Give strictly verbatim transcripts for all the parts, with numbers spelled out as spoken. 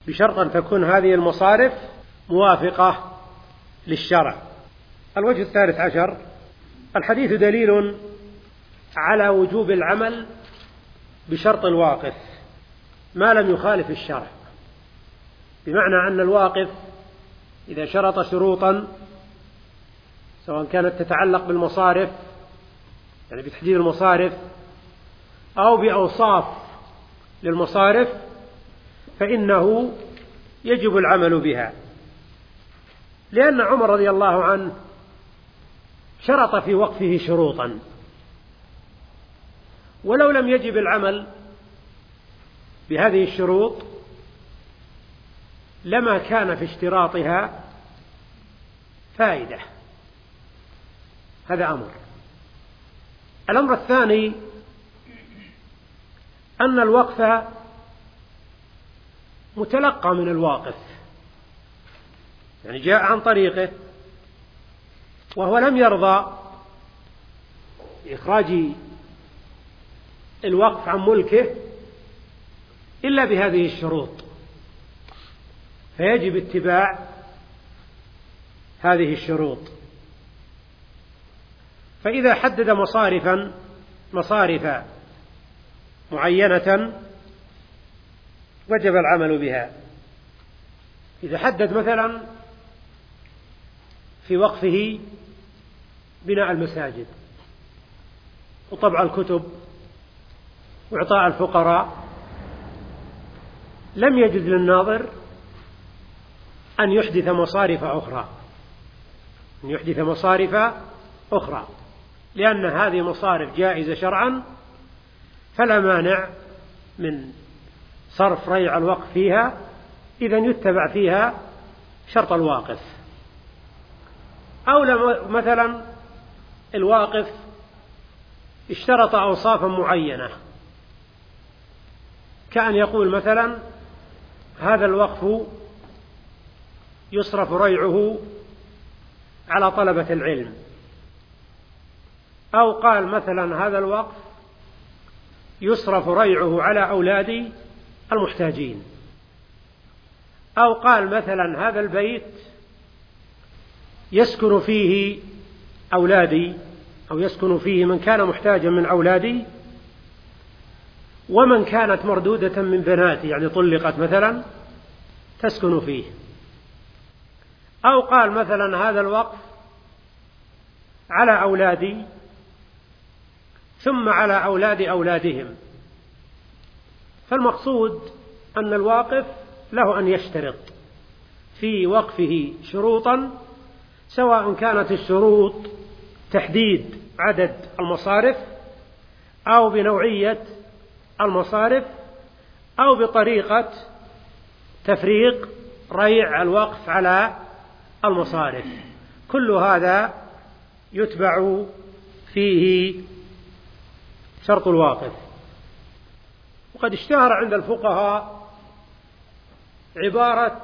بشرط أن تكون هذه المصارف موافقة للشرع. الوجه الثالث عشر: الحديث دليل على وجوب العمل بشرط الواقف ما لم يخالف الشرع، بمعنى أن الواقف إذا شرط شروطا سواء كانت تتعلق بالمصارف يعني بتحديد المصارف أو بأوصاف للمصارف فإنه يجب العمل بها، لأن عمر رضي الله عنه شرط في وقفه شروطا، ولو لم يجب العمل بهذه الشروط لما كان في اشتراطها فائدة. هذا أمر. الأمر الثاني أن الوقف متلقى من الواقف، يعني جاء عن طريقه وهو لم يرضى بإخراج الوقف عن ملكه إلا بهذه الشروط، فيجب اتباع هذه الشروط. فإذا حدد مصارفا مصارف معينة وجب العمل بها. إذا حدد مثلا في وقفه بناء المساجد وطبع الكتب وإعطاء الفقراء، لم يجد للناظر أن يحدث مصارف أخرى أن يحدث مصارف أخرى لأن هذه مصارف جائزة شرعا، فلا مانع من صرف ريع الوقف فيها إذن يتبع فيها شرط الواقف. أو مثلا الواقف اشترط أوصافا معينة، كأن يقول مثلا هذا الوقف يصرف ريعه على طلبة العلم، أو قال مثلا هذا الوقف يصرف ريعه على أولاد المحتاجين، أو قال مثلا هذا البيت يسكن فيه أولادي أو يسكن فيه من كان محتاجا من أولادي ومن كانت مردودة من بناتي يعني طلقت مثلا تسكن فيه، أو قال مثلا هذا الوقف على أولادي ثم على أولاد أولادهم. فالمقصود أن الواقف له أن يشترط في وقفه شروطا، سواء كانت الشروط تحديد عدد المصارف أو بنوعية المصارف أو بطريقة تفريق ريع الوقف على المصارف. كل هذا يتبع فيه شرط الواقف. وقد اشتهر عند الفقهاء عبارة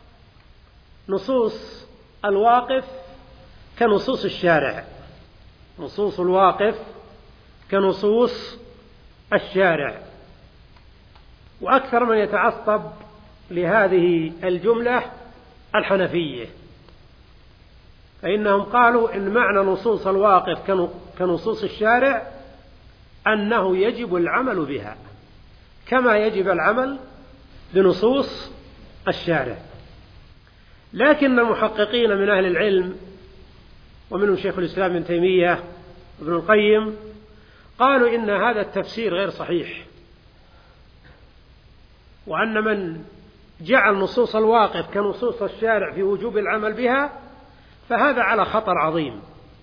نصوص الواقف كنصوص الشارع، نصوص الواقف كنصوص الشارع. وأكثر من يتعصب لهذه الجملة الحنفية، فإنهم قالوا إن معنى نصوص الواقف كنصوص الشارع أنه يجب العمل بها كما يجب العمل بنصوص الشارع. لكن المحققين من أهل العلم ومنهم شيخ الإسلام ابن تيمية وابن القيم قالوا إن هذا التفسير غير صحيح، وأن من جعل نصوص الواقف كنصوص الشارع في وجوب العمل بها فهذا على خطر عظيم.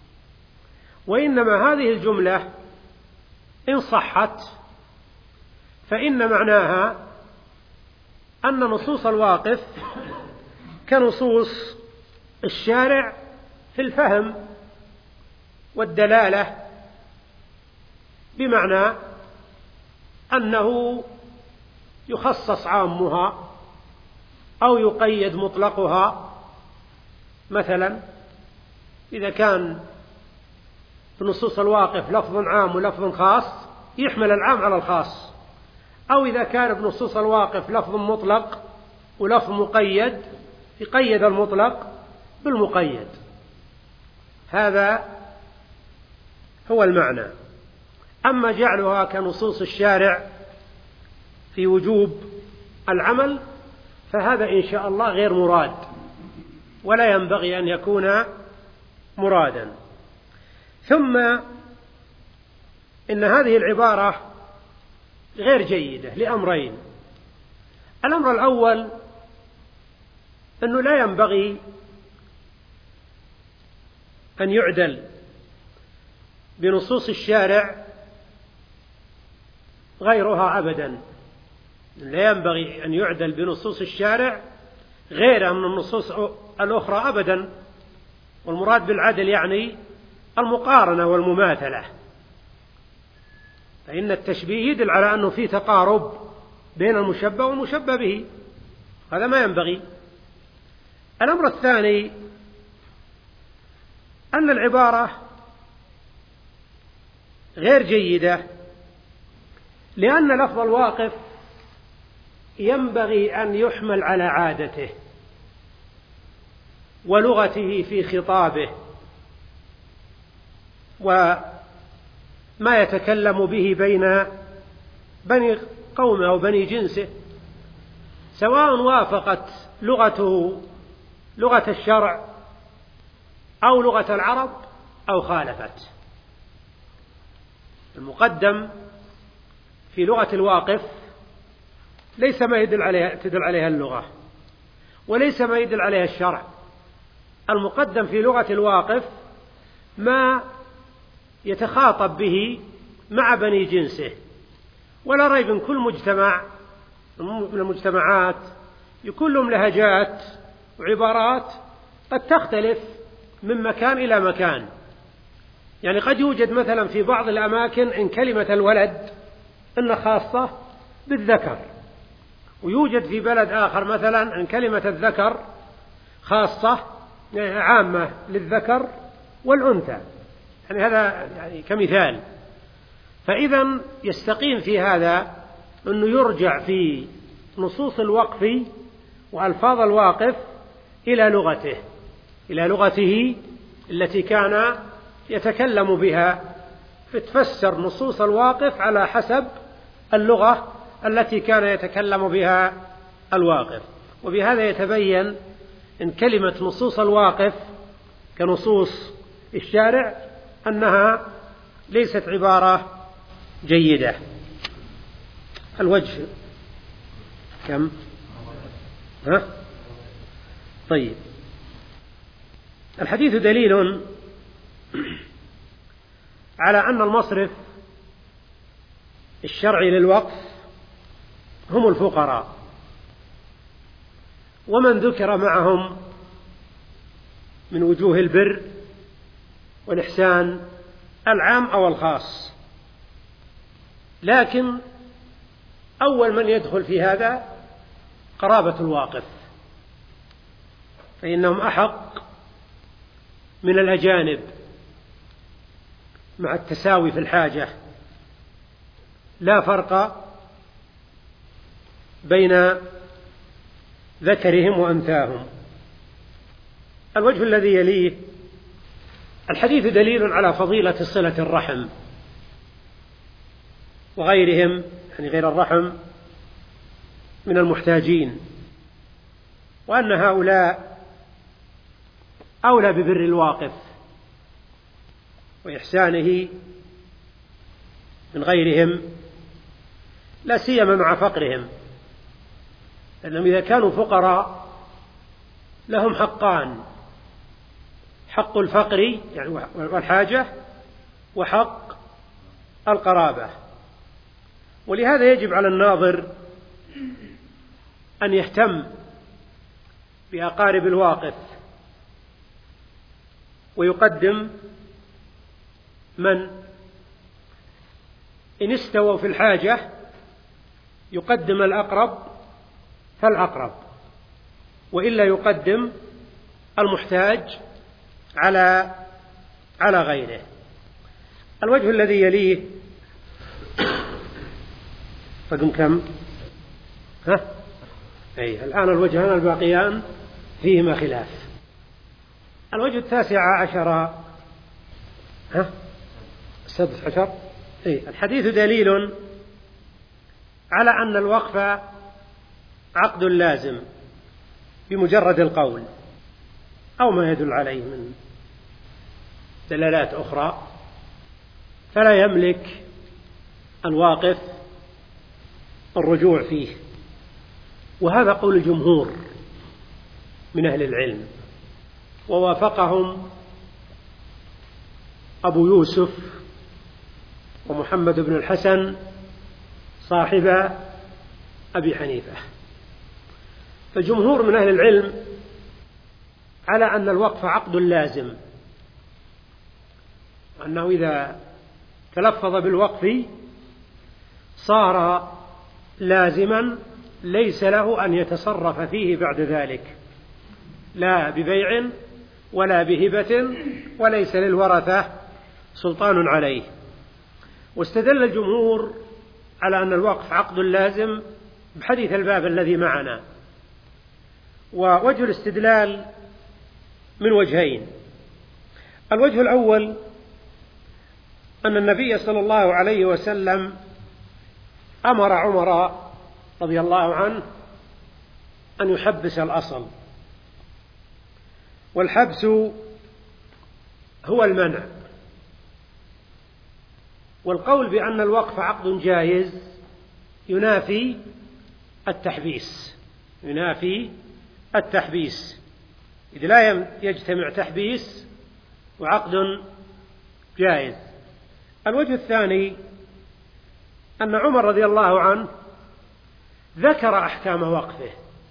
وإنما هذه الجملة إن صحت فإن معناها أن نصوص الواقف كنصوص الشارع في الفهم والدلالة، بمعنى أنه يخصص عامها أو يقيد مطلقها. مثلا إذا كان في نصوص الواقف لفظ عام ولفظ خاص يحمل العام على الخاص، أو إذا كان بنصوص الواقف لفظ مطلق ولفظ مقيد يقيد المطلق بالمقيد، هذا هو المعنى. أما جعلها كنصوص الشارع في وجوب العمل فهذا إن شاء الله غير مراد، ولا ينبغي أن يكون مرادا. ثم إن هذه العبارة غير جيدة لأمرين. الأمر الأول أنه لا ينبغي أن يعدل بنصوص الشارع غيرها أبدا، لا ينبغي أن يعدل بنصوص الشارع غيرها من النصوص الأخرى أبدا. والمراد بالعدل يعني المقارنة والمماثلة، فإن التشبيه يدل على أنه في تقارب بين المشبه والمشبه به، هذا ما ينبغي. الأمر الثاني أن العبارة غير جيدة لأن لفظ الواقف ينبغي أن يحمل على عادته ولغته في خطابه وما يتكلم به بين بني قومه أو بني جنسه، سواء وافقت لغته لغة الشرع أو لغة العرب أو خالفت. المقدم في لغة الواقف ليس ما يدل عليها تدل عليها اللغة، وليس ما يدل عليها الشرع. المقدم في لغة الواقف ما يتخاطب به مع بني جنسه، ولا ريب ان كل مجتمع من المجتمعات يكون لهم لهجات وعبارات قد تختلف من مكان إلى مكان. يعني قد يوجد مثلا في بعض الأماكن إن كلمة الولد إن خاصة بالذكر، ويوجد في بلد آخر مثلا إن كلمة الذكر خاصة عامة للذكر والأنثى، يعني هذا يعني كمثال. فإذا يستقيم في هذا أنه يرجع في نصوص الوقف وألفاظ الواقف إلى لغته إلى لغته التي كان يتكلم بها، فتفسر نصوص الواقف على حسب اللغة التي كان يتكلم بها الواقف. وبهذا يتبين إن كلمة نصوص الواقف كنصوص الشارع أنها ليست عبارة جيدة. الوجه كم؟ ها؟ طيب، الحديث دليل على أن المصرف الشرعي للوقف هم الفقراء، ومن ذكر معهم من وجوه البر والإحسان العام أو الخاص. لكن أول من يدخل في هذا قرابة الواقف، فإنهم أحق من الأجانب مع التساوي في الحاجة، لا فرق بين ذكرهم وأنثاهم. الوجه الذي يليه الحديث دليل على فضيلة صلة الرحم وغيرهم، يعني غير الرحم من المحتاجين، وأن هؤلاء أولى ببر الواقف وإحسانه من غيرهم، لا سيما مع فقرهم، لأنهم إذا كانوا فقراء لهم حقان: حق الفقر يعني والحاجة، وحق القرابة. ولهذا يجب على الناظر أن يهتم بأقارب الواقف ويقدم من إن استووا في الحاجة يقدم الأقرب فالأقرب، وإلا يقدم المحتاج على على غيره. الوجه الذي يليه رقم كم؟ ها؟ أي الآن الوجهان الباقيان فيهما خلاف. الوجه التاسع عشر ها السادس عشر أي الحديث دليل على أن الوقف عقد لازم بمجرد القول أو ما يدل عليه من دلالات أخرى، فلا يملك الواقف الرجوع فيه، وهذا قول الجمهور من أهل العلم، ووافقهم أبو يوسف ومحمد بن الحسن صاحب أبي حنيفة. فالجمهور من أهل العلم على أن الوقف عقد لازم، أنه إذا تلفظ بالوقف صار لازما ليس له أن يتصرف فيه بعد ذلك، لا ببيع ولا بهبة، وليس للورثة سلطان عليه. واستدل الجمهور على أن الوقف عقد لازم بحديث الباب الذي معنا. ووجه الاستدلال من وجهين: الوجه الأول أن النبي صلى الله عليه وسلم أمر عمر رضي الله عنه أن يحبس الأصل، والحبس هو المنع. والقول بأن الوقف عقد جائز ينافي التحبيس، ينافي التحبيس إذ لا يجتمع تحبيس وعقد جائز. الوجه الثاني أن عمر رضي الله عنه ذكر أحكام وقفه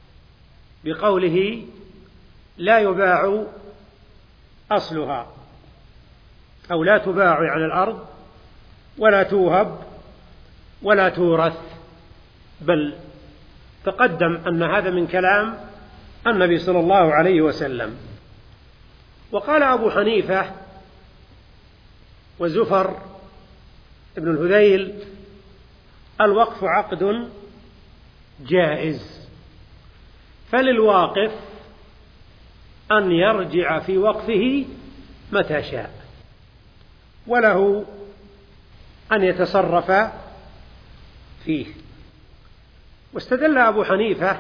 بقوله لا يباع أصلها، أو لا تباع عن الأرض ولا توهب ولا تورث، بل تقدم أن هذا من كلام النبي صلى الله عليه وسلم. وقال أبو حنيفة وزفر ابن الهذيل الوقف عقد جائز، فللواقف أن يرجع في وقفه متى شاء، وله أن يتصرف فيه. واستدل أبو حنيفة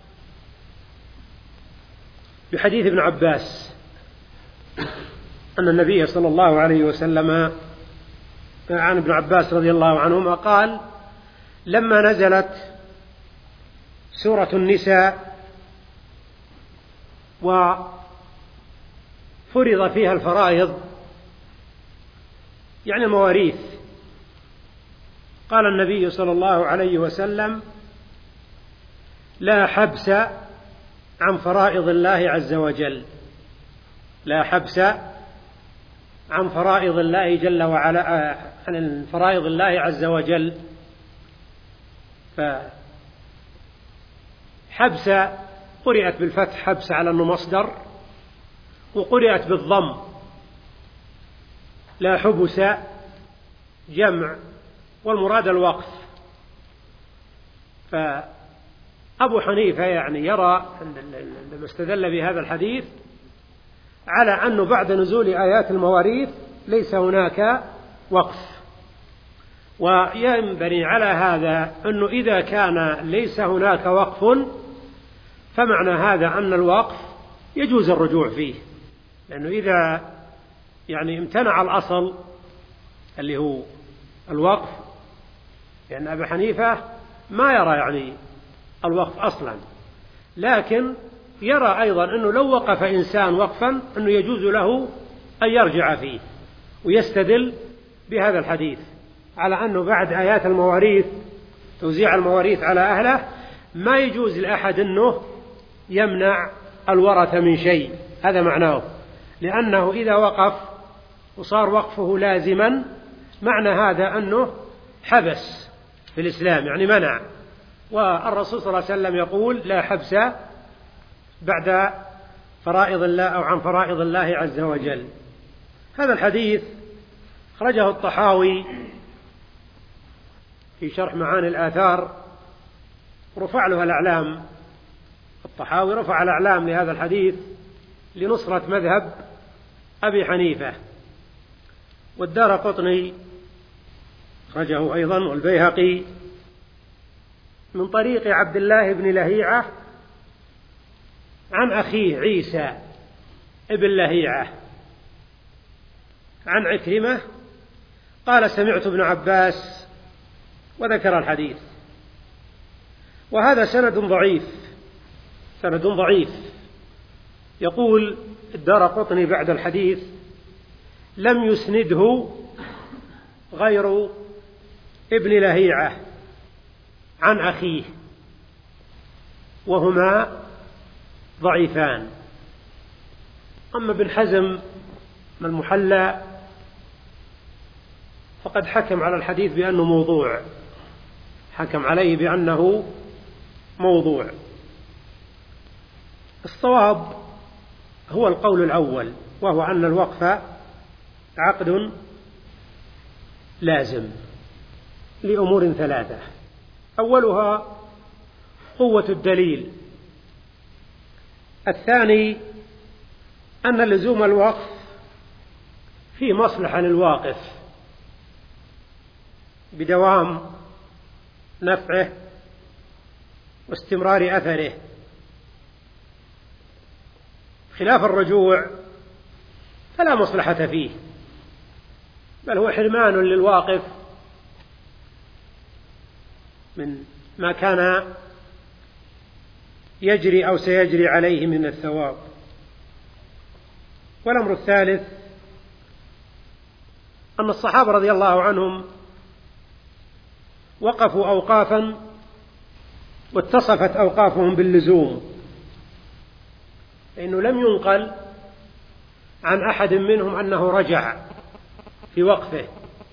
بحديث ابن عباس أن النبي صلى الله عليه وسلم عن ابن عباس رضي الله عنهما قال: لما نزلت سورة النساء وفرض فيها الفرائض يعني المواريث، قال النبي صلى الله عليه وسلم: لا حبس عن فرائض الله عز وجل، لا حبس عن فرائض الله جل وعلا، عن فرائض الله عز وجل. فحبس قرئت بالفتح حبس على أنه مصدر، وقرئت بالضم لا حبس جمع، والمراد الوقف. فأبو حنيفة يعني يرى لما استدل بهذا الحديث على أنه بعد نزول آيات المواريث ليس هناك وقف، وينبني على هذا أنه إذا كان ليس هناك وقف فمعنى هذا أن الوقف يجوز الرجوع فيه، لأنه إذا يعني امتنع الأصل اللي هو الوقف، لأن أبي حنيفة ما يرى يعني الوقف أصلا، لكن يرى أيضا أنه لو وقف إنسان وقفا أنه يجوز له أن يرجع فيه، ويستدل بهذا الحديث على أنه بعد آيات المواريث توزيع المواريث على أهله ما يجوز لأحد أنه يمنع الورثة من شيء، هذا معناه، لأنه إذا وقف وصار وقفه لازما معنى هذا أنه حبس في الإسلام يعني منع. والرسول صلى الله عليه وسلم يقول: لا حبس بعد فرائض الله أو عن فرائض الله عز وجل. هذا الحديث خرجه الطحاوي في شرح معاني الآثار، رفع له الأعلام الطحاوي رفع الأعلام لهذا الحديث لنصرة مذهب أبي حنيفة. والدارقطني أخرجه أيضا، والبيهقي من طريق عبد الله بن لهيعة عن أخيه عيسى ابن لهيعة عن عكرمة قال سمعت ابن عباس، وذكر الحديث. وهذا سند ضعيف، سند ضعيف. يقول الدارقطني بعد الحديث لم يسنده غير ابن لهيعة عن أخيه، وهما ضعيفان. أما ابن حزم من المحلى فقد حكم على الحديث بأنه موضوع، حكم عليه بأنه موضوع. الصواب هو القول الأول، وهو أن الوقف عقد لازم لأمور ثلاثة. أولها قوة الدليل، الثاني أن لزوم الوقف فيه مصلحة للواقف بدوام نفعه واستمرار أثره، خلاف الرجوع فلا مصلحة فيه، بل هو حرمان للواقف من ما كان يجري أو سيجري عليه من الثواب. والأمر الثالث أن الصحابة رضي الله عنهم وقفوا أوقافا واتصفت أوقافهم باللزوم، لأنه لم ينقل عن أحد منهم أنه رجع في وقفه.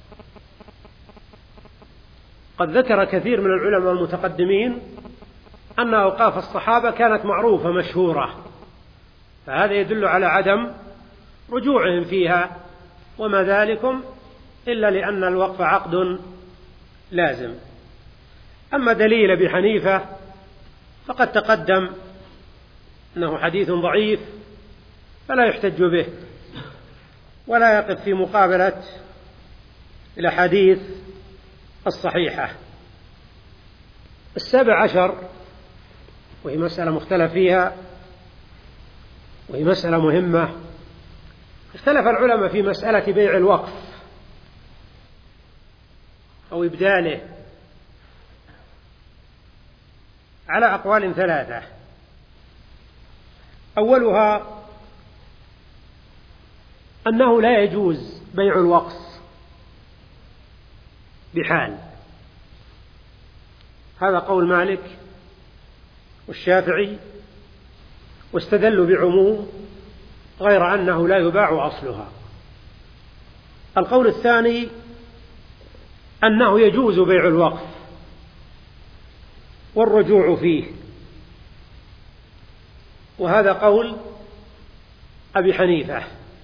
قد ذكر كثير من العلماء المتقدمين أن أوقاف الصحابة كانت معروفة مشهورة، فهذا يدل على عدم رجوعهم فيها، وما ذلكم إلا لأن الوقف عقد لازم. أما دليل أبي حنيفة فقد تقدم أنه حديث ضعيف فلا يحتج به، ولا يقف في مقابلة الأحاديث الصحيحة. السابع عشر، وهي مسألة مختلف فيها، وهي مسألة مهمة. اختلف العلماء في مسألة بيع الوقف أو إبداله على أقوال ثلاثة. أولها أنه لا يجوز بيع الوقف بحال، هذا قول مالك والشافعي، واستدلوا بعموم غير أنه لا يباع أصلها. القول الثاني أنه يجوز بيع الوقف والرجوع فيه، وهذا قول أبي حنيفة،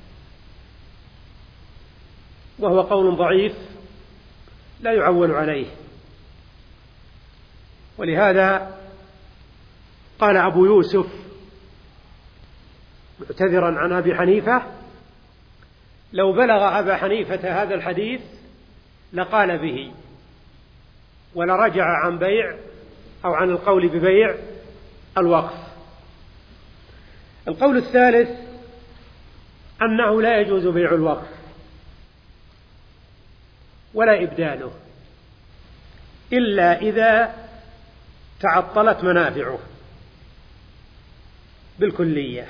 وهو قول ضعيف لا يعول عليه. ولهذا قال أبو يوسف معتذرا عن أبي حنيفة: لو بلغ أبا حنيفة هذا الحديث لقال به ولرجع عن بيع أو عن القول ببيع الوقف. القول الثالث أنه لا يجوز بيع الوقف ولا إبداله إلا إذا تعطلت منافعه بالكلية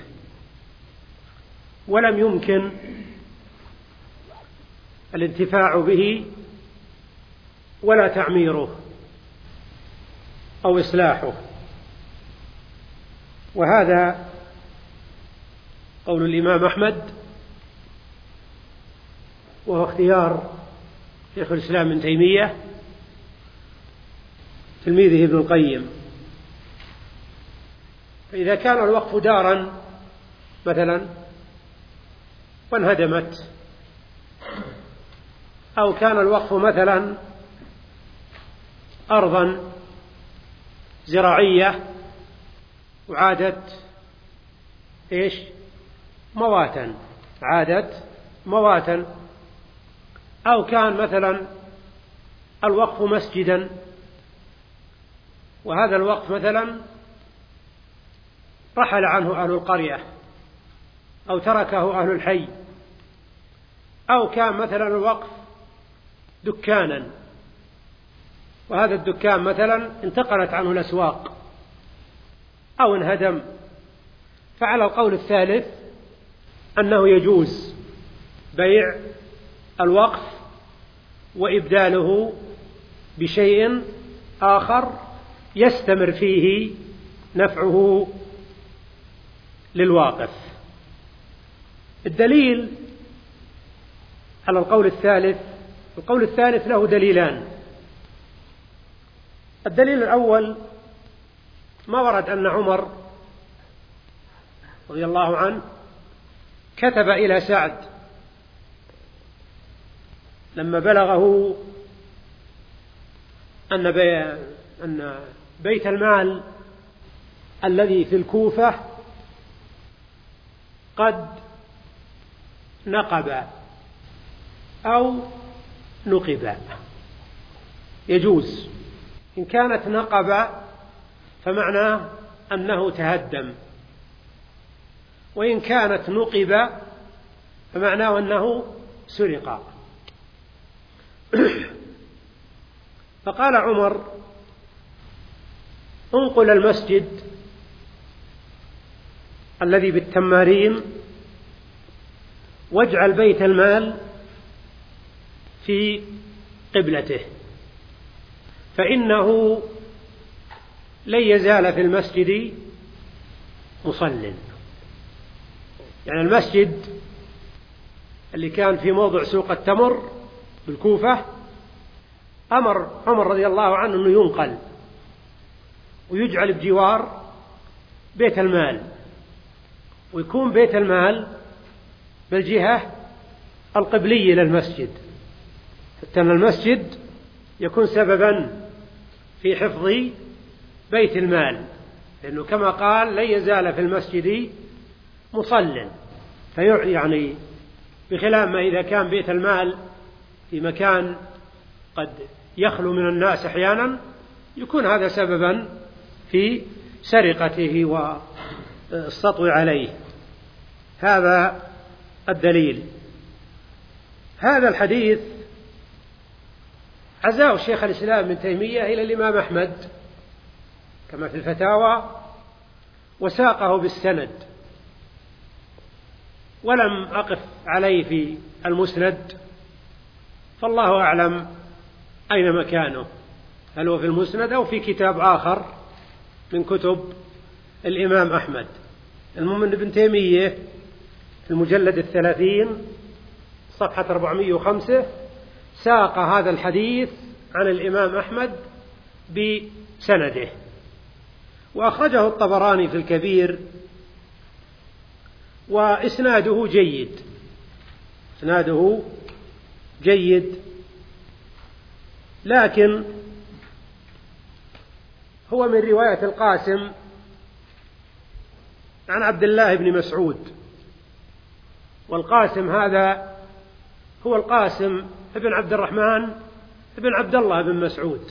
ولم يمكن الانتفاع به ولا تعميره أو إصلاحه. وهذا قول الإمام أحمد، وهو اختيار شيخ الإسلام ابن تيمية تلميذه ابن القيم. فإذا كان الوقف دارا مثلا وانهدمت، أو كان الوقف مثلا أرضا زراعية وعادت إيش مواتا، عادت مواتا. أو كان مثلا الوقف مسجدا، وهذا الوقف مثلا رحل عنه أهل القرية أو تركه أهل الحي، أو كان مثلا الوقف دكانا، وهذا الدكان مثلا انتقلت عنه الأسواق أو انهدم، فعلى القول الثالث أنه يجوز بيع الوقف وإبداله بشيء آخر يستمر فيه نفعه للواقف. الدليل على القول الثالث، القول الثالث له دليلان. الدليل الأول ما ورد أن عمر رضي الله عنه كتب إلى سعد لما بلغه أن أن بيت المال الذي في الكوفة قد نقب أو نقب، يجوز. إن كانت نقب فمعناه أنه تهدم، وإن كانت نقب فمعناه أنه سرق. فقال عمر: انقل المسجد الذي بالتمارين واجعل بيت المال في قبلته، فإنه لن يزال في المسجد مصل. يعني المسجد اللي كان في موضع سوق التمر بالكوفة أمر عمر رضي الله عنه أنه ينقل ويجعل بجوار بيت المال، ويكون بيت المال بالجهة القبلية للمسجد، حتى أن المسجد يكون سببا في حفظ بيت المال، لأنه كما قال: لن يزال في المسجد مصل. يعني بخلاف ما إذا كان بيت المال في مكان قد يخلو من الناس أحيانا، يكون هذا سببا في سرقته والسطو عليه. هذا الدليل. هذا الحديث عزاه الشيخ الإسلام ابن تيمية إلى الإمام أحمد كما في الفتاوى، وساقه بالسند، ولم أقف عليه في المسند، فالله أعلم أين مكانه، هل هو في المسند أو في كتاب آخر من كتب الإمام أحمد. المهم أن ابن تيمية في المجلد الثلاثين صفحة أربعمائة وخمسة ساق هذا الحديث عن الإمام أحمد بسنده، وأخرجه الطبراني في الكبير، وإسناده جيد، إسناده جيد، لكن هو من رواية القاسم عن عبد الله بن مسعود، والقاسم هذا هو القاسم ابن عبد الرحمن ابن عبد الله بن مسعود.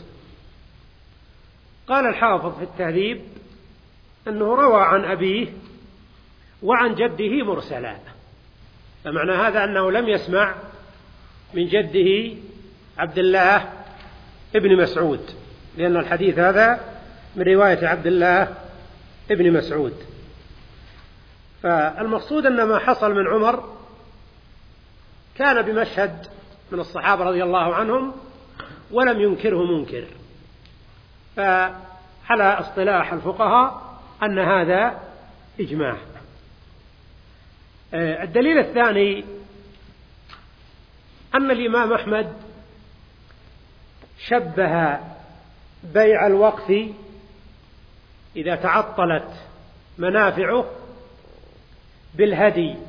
قال الحافظ في التهذيب أنه روى عن أبيه وعن جده مرسلا، فمعنى هذا أنه لم يسمع من جده عبد الله ابن مسعود، لأن الحديث هذا من رواية عبد الله ابن مسعود. فالمقصود أن ما حصل من عمر كان بمشهد من الصحابة رضي الله عنهم ولم ينكره منكر، فعلى اصطلاح الفقهاء أن هذا إجماع. الدليل الثاني أن الإمام أحمد شبه بيع الوقف إذا تعطلت منافعه بالهدي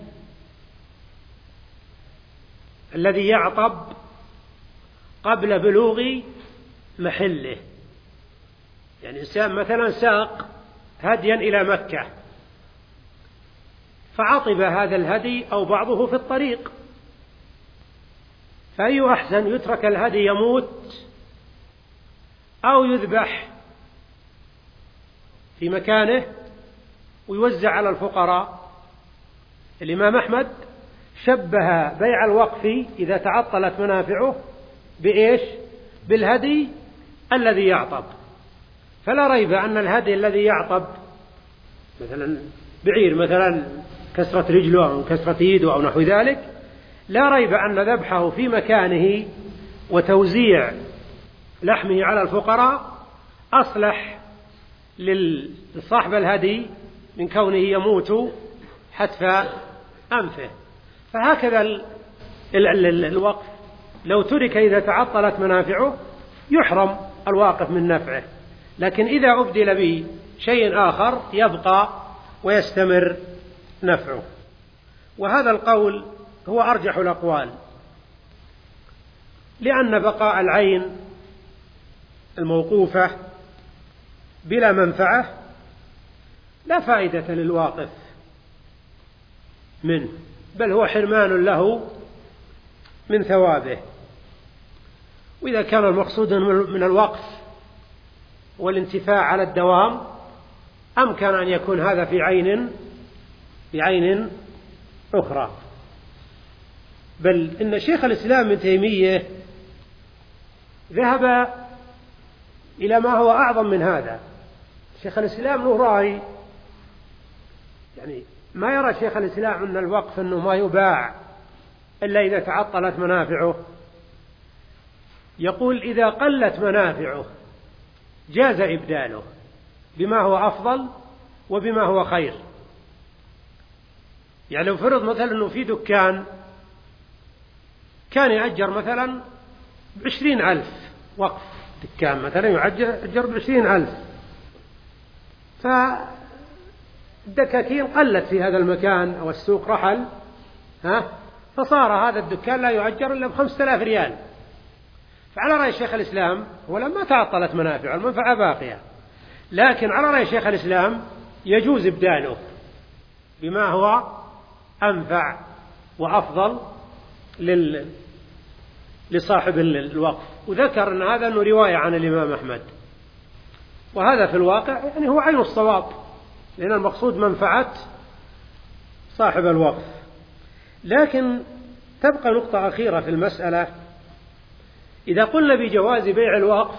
الذي يعطب قبل بلوغ محله. يعني إنسان مثلا ساق هديا إلى مكة، فعطب هذا الهدي أو بعضه في الطريق، فأي أحسن يترك الهدي يموت أو يذبح في مكانه ويوزع على الفقراء؟ الإمام أحمد شبه بيع الوقف إذا تعطلت منافعه بإيش؟ بالهدي الذي يعطب. فلا ريب أن الهدي الذي يعطب، مثلا بعير مثلا كسرة رجله أو كسرة يده أو نحو ذلك، لا ريب أن ذبحه في مكانه وتوزيع لحمه على الفقراء أصلح لصاحب الهدي من كونه يموت حتف أنفه. فهكذا ال ال ال الوقف لو ترك إذا تعطلت منافعه يحرم الواقف من نفعه، لكن إذا أبدل به شيء آخر يبقى ويستمر نفعه. وهذا القول هو أرجح الأقوال، لأن بقاء العين الموقوفة بلا منفعة لا فائدة للواقف منه، بل هو حرمان له من ثوابه. وإذا كان المقصود من الوقف والانتفاع على الدوام أمكن أن يكون هذا في عين في عين أخرى. بل إن شيخ الإسلام ابن تيمية ذهب إلى ما هو أعظم من هذا. شيخ الإسلام له رأي، يعني ما يرى شيخ الإسلام أن الوقف أنه ما يباع إلا إذا تعطلت منافعه. يقول إذا قلت منافعه جاز إبداله بما هو أفضل وبما هو خير. يعني لو فرض مثلا أنه في دكان كان يأجر مثلا بعشرين ألف، وقف دكان مثلا يأجر بعشرين ألف، فالدكاكين قلت في هذا المكان أو السوق رحل، ها فصار هذا الدكان لا يؤجر إلا بخمسة آلاف ريال. فعلى رأي شيخ الإسلام ولما تعطلت منافع المنفعة باقية، لكن على رأي شيخ الإسلام يجوز إبداله بما هو أنفع وأفضل لل... لصاحب الوقف. وذكر أن هذا أنه رواية عن الإمام أحمد، وهذا في الواقع يعني هو عين الصواب، لأن المقصود منفعة صاحب الوقف. لكن تبقى نقطة أخيرة في المسألة، إذا قلنا بجواز بيع الوقف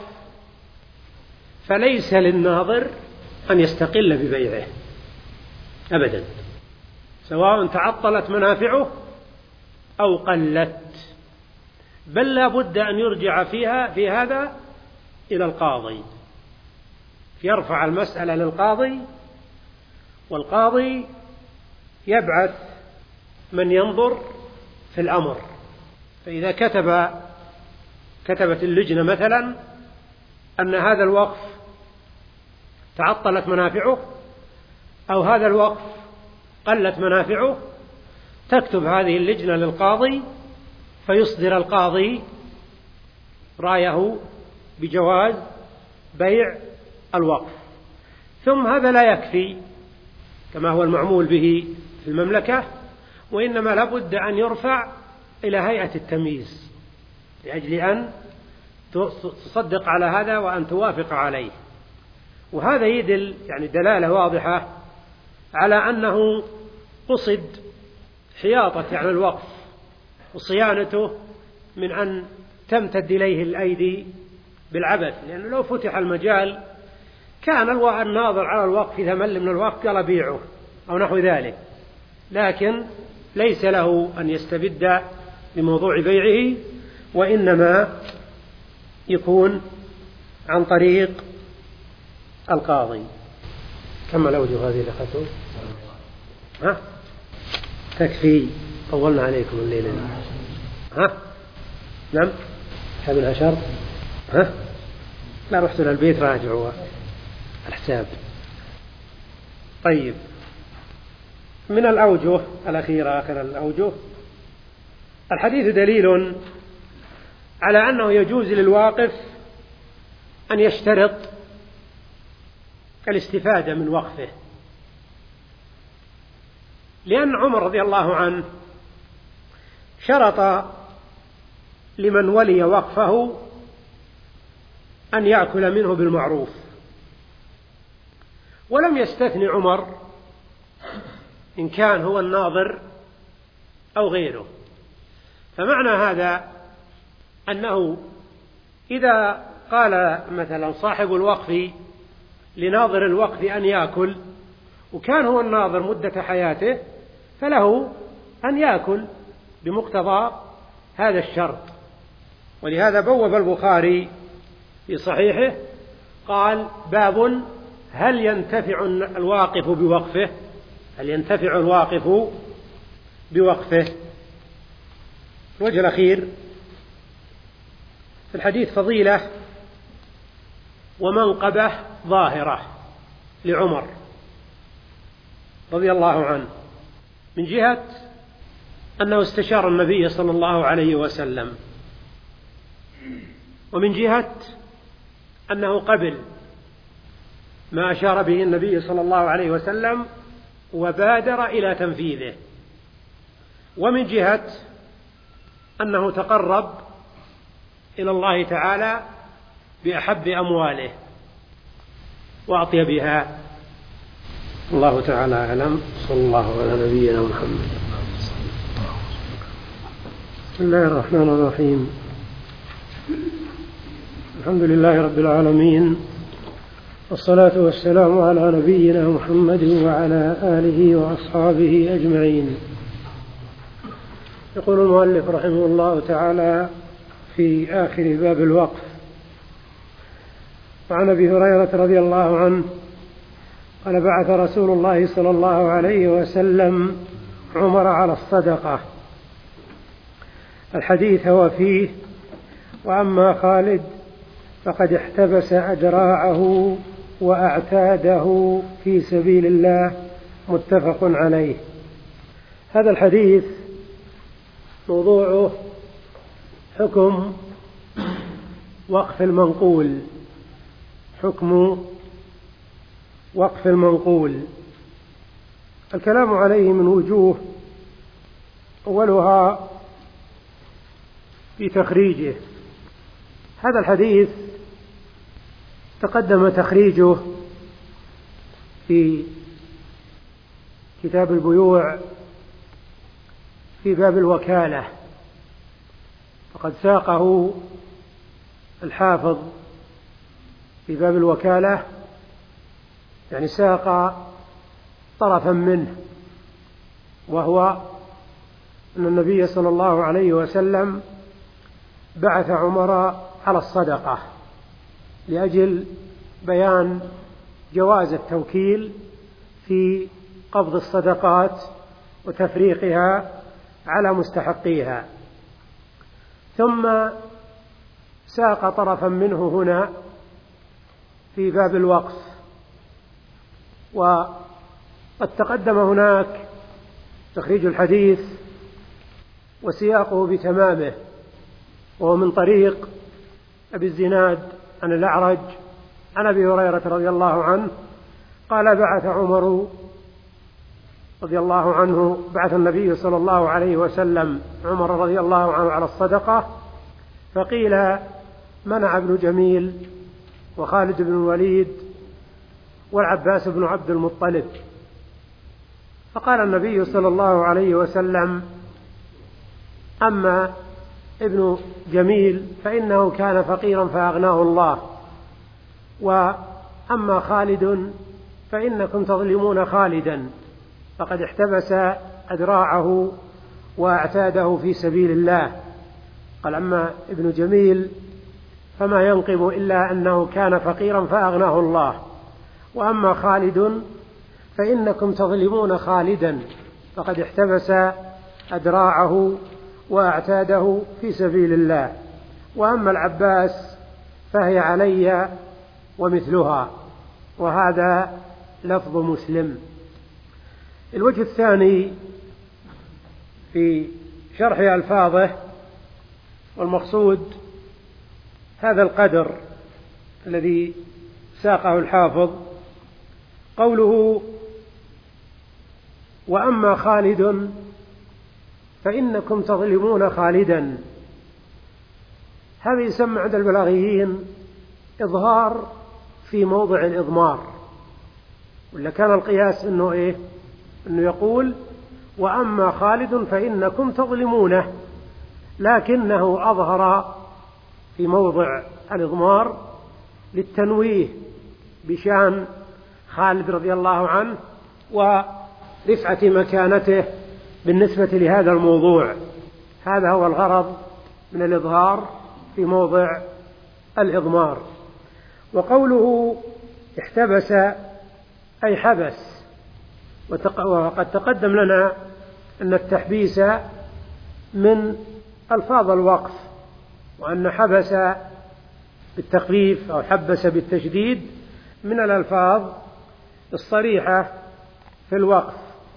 فليس للناظر أن يستقل ببيعه أبدا، سواء تعطلت منافعه أو قلت، بل لا بد أن يرجع فيها في هذا إلى القاضي، يرفع المسألة للقاضي، والقاضي يبعث من ينظر في الأمر. فإذا كتب كتبت اللجنة مثلا أن هذا الوقف تعطلت منافعه أو هذا الوقف قلت منافعه، تكتب هذه اللجنة للقاضي فيصدر القاضي رأيه بجواز بيع الوقف. ثم هذا لا يكفي كما هو المعمول به في المملكة، وإنما لابد أن يرفع إلى هيئة التمييز لأجل أن تصدق على هذا وأن توافق عليه. وهذا يدل يعني دلالة واضحة على أنه قصد حياطة يعني الوقف وصيانته من أن تمتد إليه الأيدي بالعبث، لأنه لو فتح المجال كان الناظر على الوقف إذا مل من الوقف قال بيعه أو نحو ذلك، لكن ليس له أن يستبد بموضوع بيعه، وإنما يكون عن طريق القاضي. كم الأوجه هذه الأخوة؟ ها تكفي، طولنا عليكم الليلة. ها نعم حبل عشر. ها لا رحت للبيت راجعوا الحساب. طيب، من الأوجه الأخيرة آخر الأوجه، الحديث دليل على أنه يجوز للواقف أن يشترط الاستفادة من وقفه، لأن عمر رضي الله عنه شرط لمن ولي وقفه أن يأكل منه بالمعروف، ولم يستثن عمر إن كان هو الناظر أو غيره. فمعنى هذا أنه إذا قال مثلا صاحب الوقف لناظر الوقف أن يأكل وكان هو الناظر مدة حياته، فله أن يأكل بمقتضى هذا الشرط. ولهذا بوب البخاري في صحيحه قال: باب هل ينتفع الواقف بوقفه هل ينتفع الواقف بوقفه. الوجه الأخير في الحديث فضيلة ومنقبة ظاهرة لعمر رضي الله عنه، من جهة أنه استشار النبي صلى الله عليه وسلم، ومن جهة أنه قبل ما أشار به النبي صلى الله عليه وسلم وبادر إلى تنفيذه، ومن جهة أنه تقرب إلى الله تعالى بأحب أمواله وأطيبها. الله تعالى أعلم. صلى الله على نبينا محمد. بسم الله الرحمن الرحيم. الحمد لله رب العالمين، والصلاة والسلام على نبينا محمد وعلى آله وأصحابه أجمعين. يقول المؤلف رحمه الله تعالى في آخر باب الوقف: وعن أبي هريرة رضي الله عنه قال: بعث رسول الله صلى الله عليه وسلم عمر على الصدقة. الحديث هو فيه: وأما خالد فقد احتبس أدراعه وأعتاده في سبيل الله، متفق عليه. هذا الحديث موضوعه حكم وقف المنقول حكم وقف المنقول. الكلام عليه من وجوه، أولها في تخريجه. هذا الحديث تقدم تخريجه في كتاب البيوع في باب الوكالة، فقد ساقه الحافظ في باب الوكالة، يعني ساق طرفا منه، وهو أن النبي صلى الله عليه وسلم بعث عمر على الصدقة لأجل بيان جواز التوكيل في قبض الصدقات وتفريقها على مستحقيها. ثم ساق طرفا منه هنا في باب الوقف، وقد تقدم هناك تخريج الحديث وسياقه بتمامه، وهو من طريق أبي الزناد عن الأعرج عن أبي هريرة رضي الله عنه قال: بعث عمر رضي الله عنه بعث النبي صلى الله عليه وسلم عمر رضي الله عنه على الصدقة، فقيل: منع ابن جميل وخالد بن الوليد والعباس بن عبد المطلب. فقال النبي صلى الله عليه وسلم: أما ابن جميل فإنه كان فقيرا فأغناه الله، وأما خالد فإنكم تظلمون خالدا، فقد احتبس أدراعه وأعتاده في سبيل الله. قال: أما ابن جميل فما ينقب إلا أنه كان فقيرا فأغناه الله، وأما خالد فإنكم تظلمون خالدا، فقد احتبس أدراعه وأعتاده في سبيل الله، وأما العباس فهي علي ومثلها. وهذا لفظ مسلم. الوجه الثاني في شرح ألفاظه، والمقصود هذا القدر الذي ساقه الحافظ قوله وأما خالد فإنكم تظلمون خالدا، هذا يسمى عند البلاغيين إظهار في موضع الإضمار، ولا كان القياس إنه إيه؟ إنه يقول وأما خالد فإنكم تظلمونه، لكنه أظهر في موضع الإضمار للتنويه بشأن خالد رضي الله عنه ورفعة مكانته بالنسبة لهذا الموضوع. هذا هو الغرض من الإظهار في موضع الإضمار. وقوله احتبس أي حبس، وقد تقدم لنا أن التحبيس من ألفاظ الوقف، وأن حبس بالتخفيف أو حبس بالتشديد من الألفاظ الصريحة في الوقف،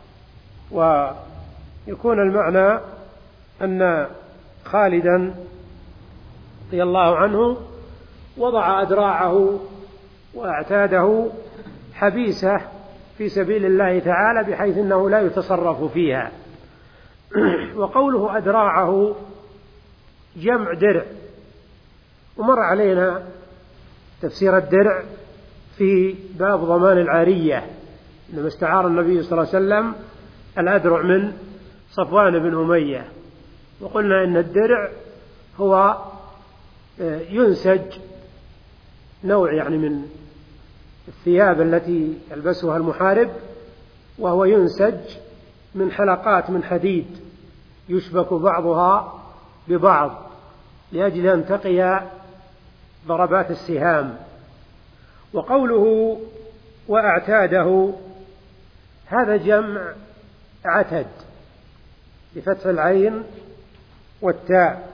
ويكون المعنى أن خالدا رضي الله عنه وضع أدراعه وأعتاده حبيسة في سبيل الله تعالى بحيث أنه لا يتصرف فيها. وقوله أدراعه جمع درع، ومر علينا تفسير الدرع في باب ضمان العارية، إنما استعار النبي صلى الله عليه وسلم الأدرع من صفوان بن أمية، وقلنا إن الدرع هو ينسج نوع يعني من الثياب التي يلبسها المحارب، وهو ينسج من حلقات من حديد يشبك بعضها ببعض لأجل أن تقي ضربات السهام. وقوله وأعتاده هذا جمع عتد بفتح العين والتاء،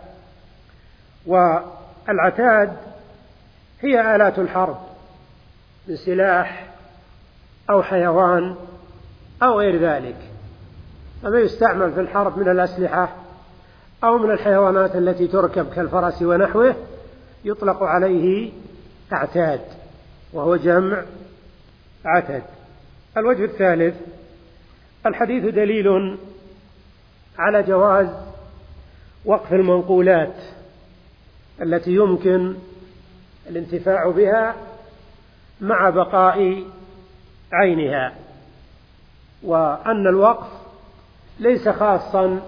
والعتاد هي آلات الحرب من سلاح أو حيوان أو غير ذلك، فما يستعمل في الحرب من الأسلحة أو من الحيوانات التي تركب كالفرس ونحوه يطلق عليه أعتاد، وهو جمع عتد. الوجه الثالث: الحديث دليل على جواز وقف المنقولات التي يمكن الانتفاع بها مع بقاء عينها، وأن الوقف ليس خاصا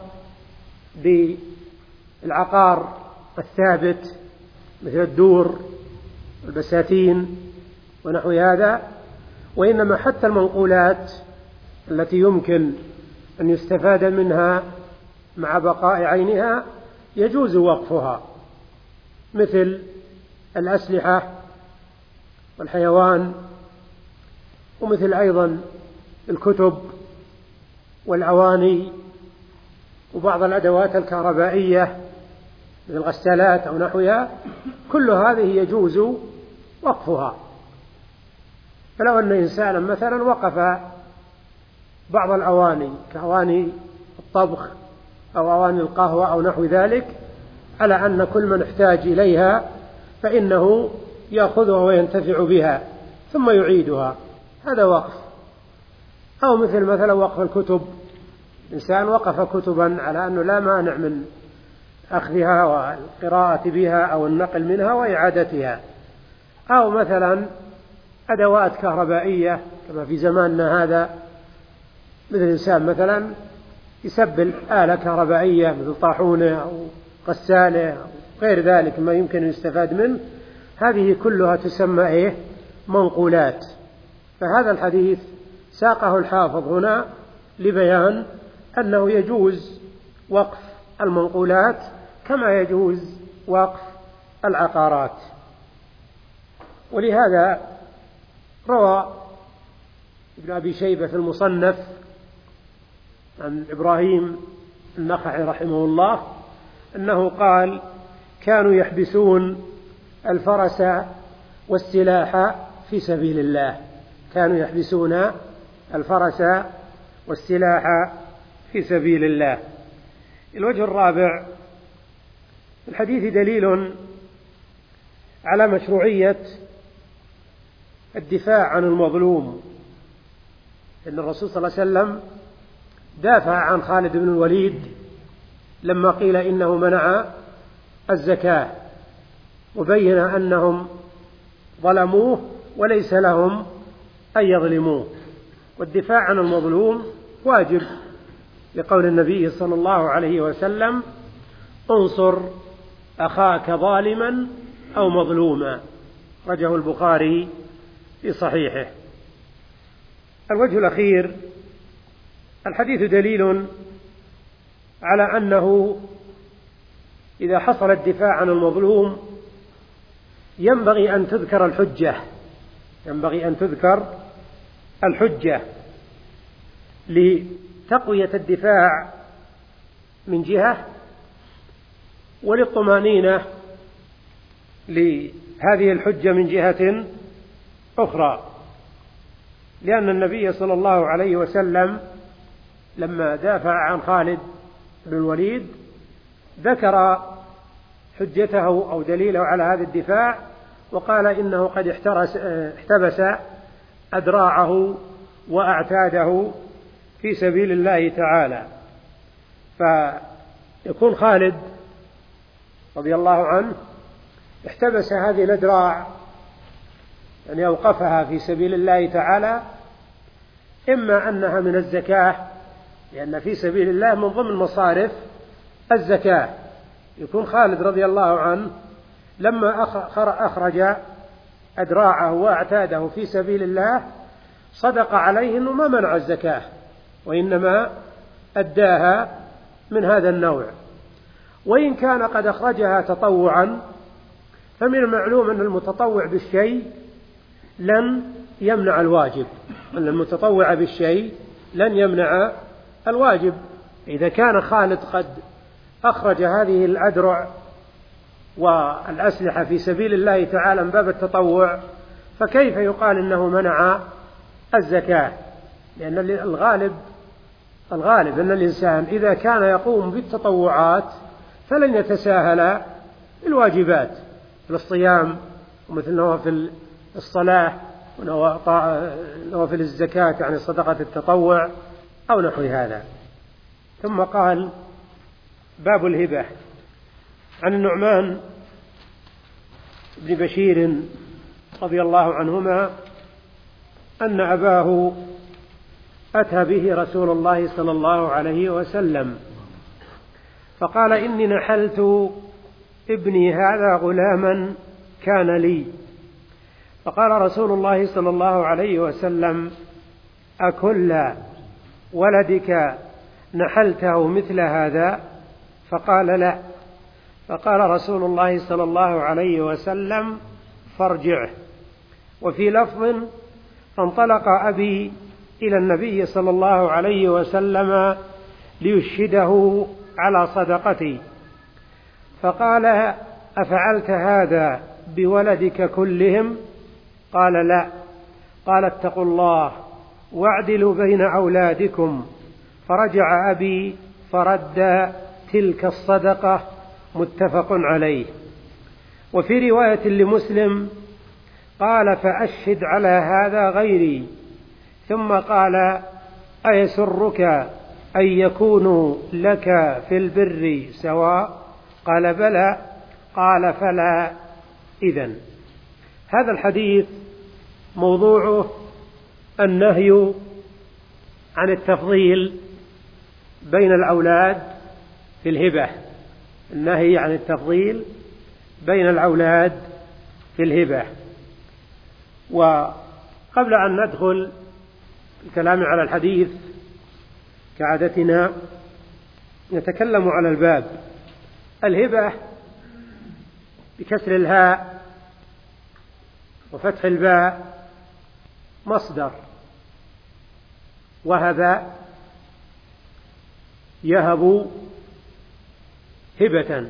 بالعقار الثابت مثل الدور والبساتين ونحو هذا، وإنما حتى المنقولات التي يمكن أن يستفاد منها مع بقاء عينها يجوز وقفها، مثل الأسلحة والحيوان، ومثل أيضا الكتب والأواني وبعض الأدوات الكهربائية مثل الغسالات أو نحوها، كل هذه يجوز وقفها. فلو أن إنسانا مثلا وقف بعض الأواني كأواني الطبخ أو أواني القهوة أو نحو ذلك على أن كل من احتاج إليها فإنه يأخذها وينتفع بها ثم يعيدها، هذا وقف. أو مثل مثلا وقف الكتب، إنسان وقف كتبا على أنه لا مانع من أخذها والقراءة بها أو النقل منها وإعادتها. أو مثلا أدوات كهربائية كما في زماننا هذا، مثل إنسان مثلا يسبل آلة كهربائية مثل طاحونة أو غسالة أو غير ذلك ما يمكن أن يستفاد منه، هذه كلها تسمى إيه؟ منقولات. فهذا الحديث ساقه الحافظ هنا لبيان أنه يجوز وقف المنقولات كما يجوز وقف العقارات. ولهذا روى ابن أبي شيبة في المصنف عن إبراهيم النخعي رحمه الله أنه قال: كانوا يحبسون الفرس والسلاح في سبيل الله. كانوا يحبسون الفرس والسلاح في سبيل الله. الوجه الرابع: الحديث دليل على مشروعية الدفاع عن المظلوم أن الرسول صلى الله عليه وسلم دافع عن خالد بن الوليد لما قيل إنه منع الزكاة، وبين أنهم ظلموه وليس لهم أن يظلموه، والدفاع عن المظلوم واجب، لقول النبي صلى الله عليه وسلم: انصر أخاك ظالما أو مظلوما، رجه البخاري في صحيحه. الوجه الأخير: الحديث دليل على أنه إذا حصل الدفاع عن المظلوم ينبغي أن تذكر الحجة ينبغي أن تذكر الحجة لتقوية الدفاع من جهة، وللطمأنينة لهذه الحجة من جهة أخرى، لأن النبي صلى الله عليه وسلم لما دافع عن خالد بن الوليد ذكر حجته أو دليله على هذا الدفاع، وقال إنه قد احتبس أدراعه وأعتاده في سبيل الله تعالى. فيكون خالد رضي الله عنه احتبس هذه الأدراع، يعني أوقفها في سبيل الله تعالى، إما أنها من الزكاة، لأن في سبيل الله من ضمن مصارف الزكاة. يكون خالد رضي الله عنه لما أخرج أدراعه وأعتاده في سبيل الله صدق عليه أنه ما منع الزكاة، وإنما أداها من هذا النوع. وإن كان قد أخرجها تطوعا، فمن المعلوم أن المتطوع بالشيء لن يمنع الواجب، أن المتطوع بالشيء لن يمنع الواجب. إذا كان خالد قد أخرج هذه الأدرع والأسلحة في سبيل الله تعالى من باب التطوع، فكيف يقال إنه منع الزكاة؟ لأن الغالب الغالب أن الإنسان إذا كان يقوم بالتطوعات فلن يتساهل الواجبات، مثل الصيام ومثل نوافل الصلاة ونوافل الزكاة، يعني صدقة التطوع أو نحو هذا. ثم قال: باب الهبة. عن النعمان بن بشير رضي الله عنهما أن أباه أتى به رسول الله صلى الله عليه وسلم فقال: إني نحلت ابني هذا غلاما كان لي. فقال رسول الله صلى الله عليه وسلم: أكل ولدك نحلته مثل هذا؟ فقال: لا. فقال رسول الله صلى الله عليه وسلم: فارجعه. وفي لفظ: فانطلق أبي إلى النبي صلى الله عليه وسلم ليشهده على صدقتي، فقال: أفعلت هذا بولدك كلهم؟ قال: لا. قال: اتقوا الله واعدلوا بين أولادكم. فرجع أبي فرد تلك الصدقة، متفق عليه. وفي رواية لمسلم قال: فأشهد على هذا غيري. ثم قال: أيسرك أن يكونوا لك في البر سواء؟ قال: بلى. قال: فلا إذن. هذا الحديث موضوعه النهي عن التفضيل بين الأولاد في الهبة، النهي عن التفضيل بين الأولاد في الهبة. وقبل أن ندخل الكلام على الحديث كعادتنا نتكلم على الباب. الهبة بكسر الهاء وفتح الباء مصدر، وهب يهب هبة،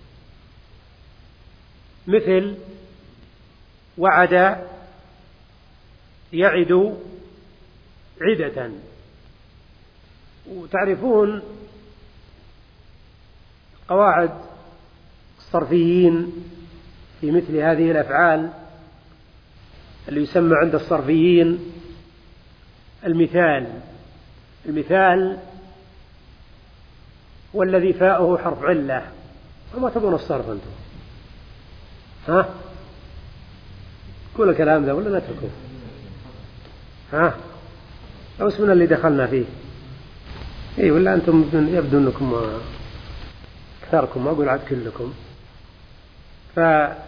مثل وعد يعد عدة. وتعرفون قواعد الصرفيين في مثل هذه الأفعال اللي يسمى عند الصرفيين المثال. المثال والذي فاؤه حرف علة. وما تبون الصرف أنتم؟ ها؟ كل الكلام ذا ولا نتركه؟ ها؟ أو اسمنا اللي دخلنا فيه؟ إيه ولا أنتم يبدو أنكم أكثركم، ما أقول عاد كلكم. فالفعل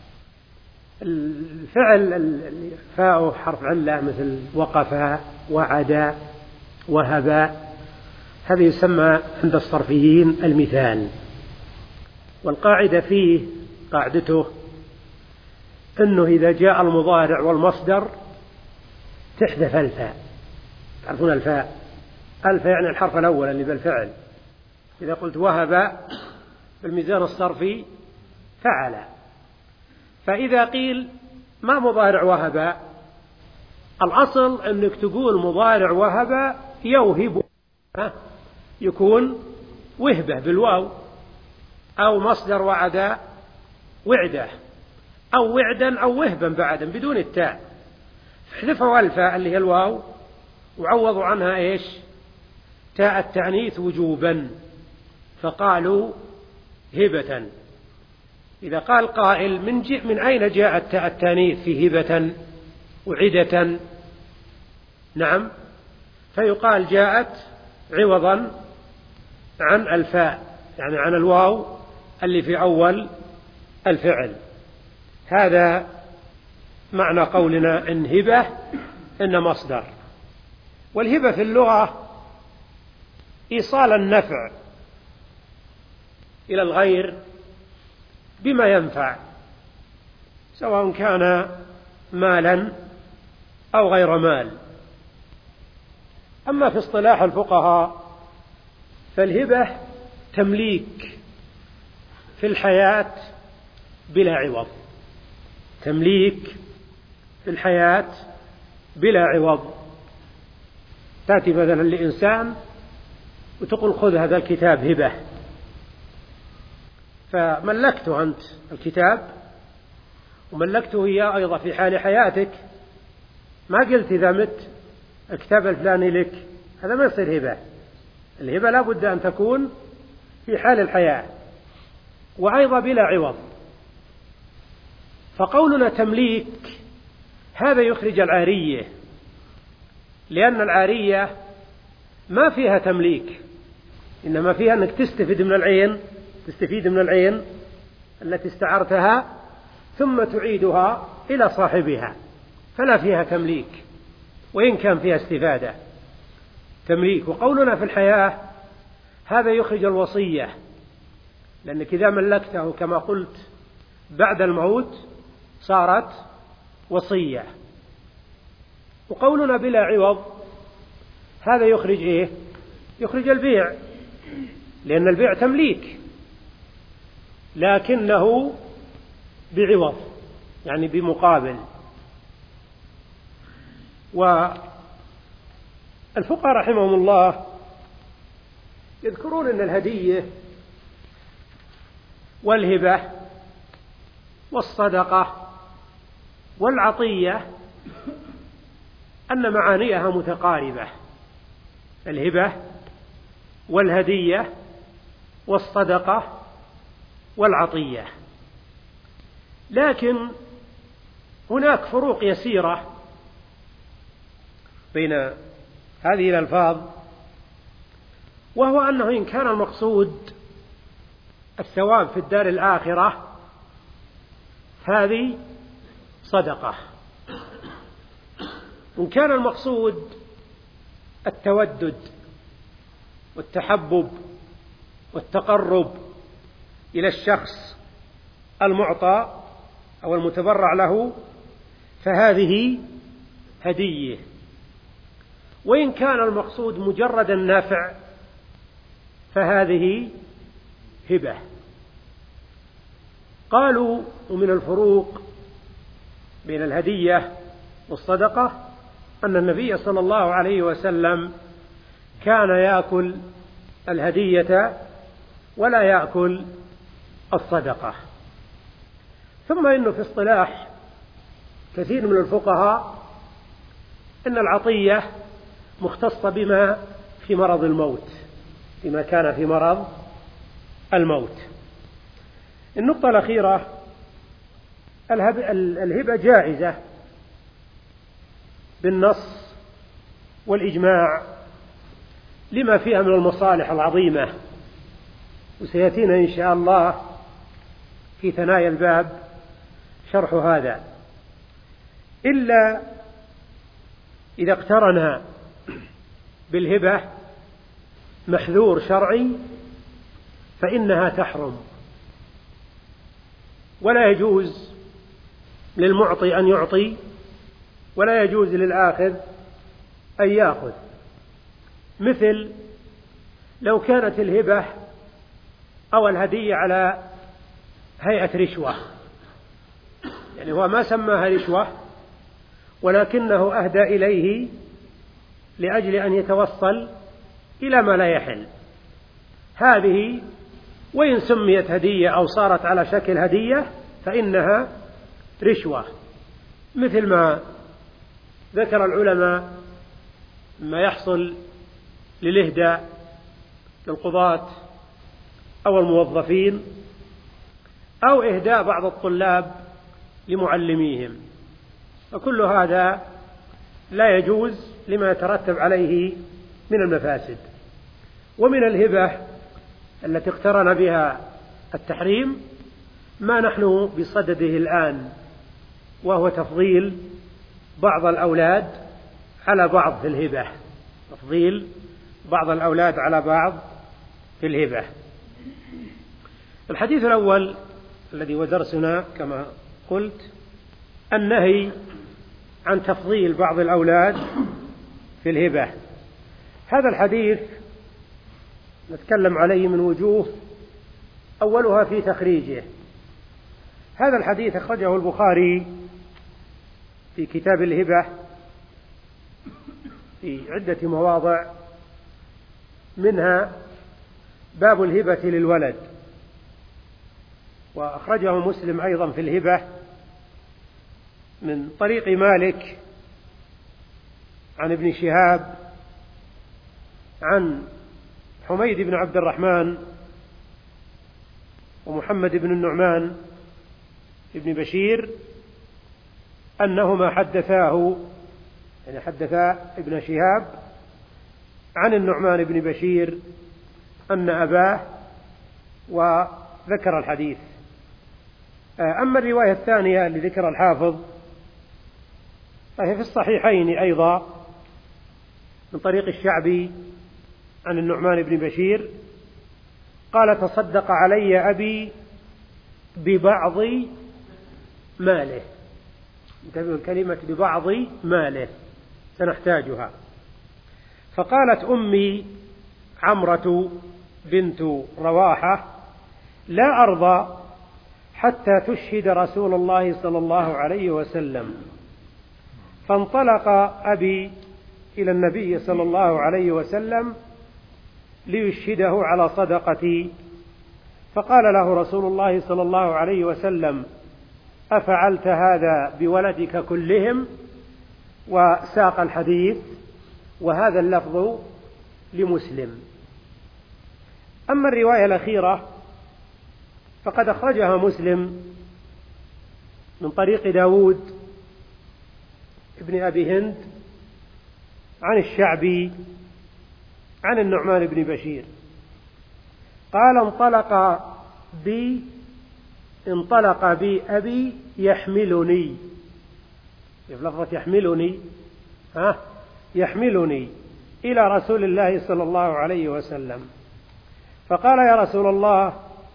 فاؤه حرف علة مثل وقف وعدا وهبا، هذا يسمى عند الصرفيين المثال. والقاعدة فيه قاعدته أنه إذا جاء المضارع والمصدر تحذف الفاء. تعرفون الفاء؟ الفاء يعني الحرف الأول اللي بالفعل. إذا قلت وهب بالميزان الصرفي فعل. فإذا قيل ما مضارع وهب، الأصل أنك تقول مضارع وهب يوهب، يكون وهبة بالواو، أو مصدر وعدا وعده، أو وعدا أو وهبا بعدا بدون التاء. احذفوا الفاء اللي هي الواو وعوضوا عنها إيش؟ تاء التعنيث وجوبا، فقالوا هبة. إذا قال قائل من, من أين جاءت تاء التعنيث في هبة وعدة؟ نعم، فيقال جاءت عوضا عن الفاء، يعني عن الواو اللي في أول الفعل. هذا معنى قولنا إن هبة إن مصدر. والهبة في اللغة إيصال النفع إلى الغير بما ينفع، سواء كان مالا أو غير مال. أما في اصطلاح الفقهاء فالهبة تمليك في الحياة بلا عوض، تمليك في الحياة بلا عوض. تأتي مثلا لإنسان وتقول خذ هذا الكتاب هبة، فملكته أنت الكتاب وملكته إياه أيضا في حال حياتك. ما قلت إذا مت الكتاب الفلاني لك، هذا ما يصير هبة. الهبة لا بد أن تكون في حال الحياة وأيضا بلا عوض. فقولنا تمليك هذا يخرج العارية، لأن العارية ما فيها تمليك، إنما فيها أنك تستفيد من العين، تستفيد من العين التي استعرتها ثم تعيدها إلى صاحبها، فلا فيها تمليك وإن كان فيها استفادة تمليك. وقولنا في الحياة هذا يخرج الوصية، لأنك إذا ملكته كما قلت بعد الموت صارت وصية. وقولنا بلا عوض هذا يخرج إيه؟ يخرج البيع، لأن البيع تمليك لكنه بعوض، يعني بمقابل. والفقهاء رحمهم الله يذكرون أن الهدية والهبة والصدقة والعطية أن معانيها متقاربة، الهبة والهدية والصدقة والعطية، لكن هناك فروق يسيرة بين هذه الألفاظ، وهو أنه إن كان المقصود الثواب في الدار الآخرة هذه صدقة، وإن كان المقصود التودد والتحبب والتقرب إلى الشخص المعطى أو المتبرع له فهذه هدية. وإن كان المقصود مجرد النفع فهذه هبة. قالوا ومن الفروق بين الهدية والصدقة أن النبي صلى الله عليه وسلم كان يأكل الهدية ولا يأكل الصدقة. ثم إنه في اصطلاح كثير من الفقهاء أن العطية مختصة بما في مرض الموت، بما كان في مرض الموت. النقطة الأخيرة، الهبة جائزة بالنص والإجماع لما فيها من المصالح العظيمة، وسيأتينا إن شاء الله في ثنايا الباب شرح هذا، إلا إذا اقترن بالهبة محذور شرعي فإنها تحرم، ولا يجوز للمعطي أن يعطي، ولا يجوز للآخذ أن يأخذ. مثل لو كانت الهبة أو الهدية على هيئة رشوة، يعني هو ما سماها رشوة ولكنه أهدى إليه لأجل أن يتوصل إلى ما لا يحل، هذه وإن سميت هدية أو صارت على شكل هدية فإنها رشوة، مثل ما ذكر العلماء ما يحصل للإهداء للقضاة أو الموظفين، أو إهداء بعض الطلاب لمعلميهم، فكل هذا لا يجوز لما يترتب عليه من المفاسد. ومن الهبة التي اقترن بها التحريم ما نحن بصدده الآن، وهو تفضيل بعض الأولاد على بعض في الهبة، تفضيل بعض الأولاد على بعض في الهبة. الحديث الأول الذي هو درسنا كما قلت النهي عن تفضيل بعض الأولاد في الهبة. هذا الحديث نتكلم عليه من وجوه، أولها في تخريجه. هذا الحديث أخرجه البخاري في كتاب الهبة في عدة مواضع، منها باب الهبة للولد، وأخرجه مسلم أيضا في الهبة من طريق مالك عن ابن شهاب عن حميد بن عبد الرحمن ومحمد بن النعمان ابن بشير أنهما حدثاه، يعني حدثا ابن شهاب عن النعمان بن بشير أن أباه، وذكر الحديث. أما الرواية الثانية اللي ذكر الحافظ فهي في الصحيحين أيضا من طريق الشعبي عن النعمان بن بشير قال: تصدق علي أبي ببعض ماله. انتبهوا الكلمة ببعض ماله سنحتاجها. فقالت أمي عمرة بنت رواحة: لا أرضى حتى تشهد رسول الله صلى الله عليه وسلم. فانطلق أبي إلى النبي صلى الله عليه وسلم ليشهده على صدقتي، فقال له رسول الله صلى الله عليه وسلم: أفعلت هذا بولدك كلهم؟ وساق الحديث، وهذا اللفظ لمسلم. أما الرواية الأخيرة فقد أخرجها مسلم من طريق داود ابن أبي هند عن الشعبي عن النعمان بن بشير قال: انطلق بي انطلق بي أبي يحملني، في لفظة يحملني ها يحملني إلى رسول الله صلى الله عليه وسلم، فقال: يا رسول الله،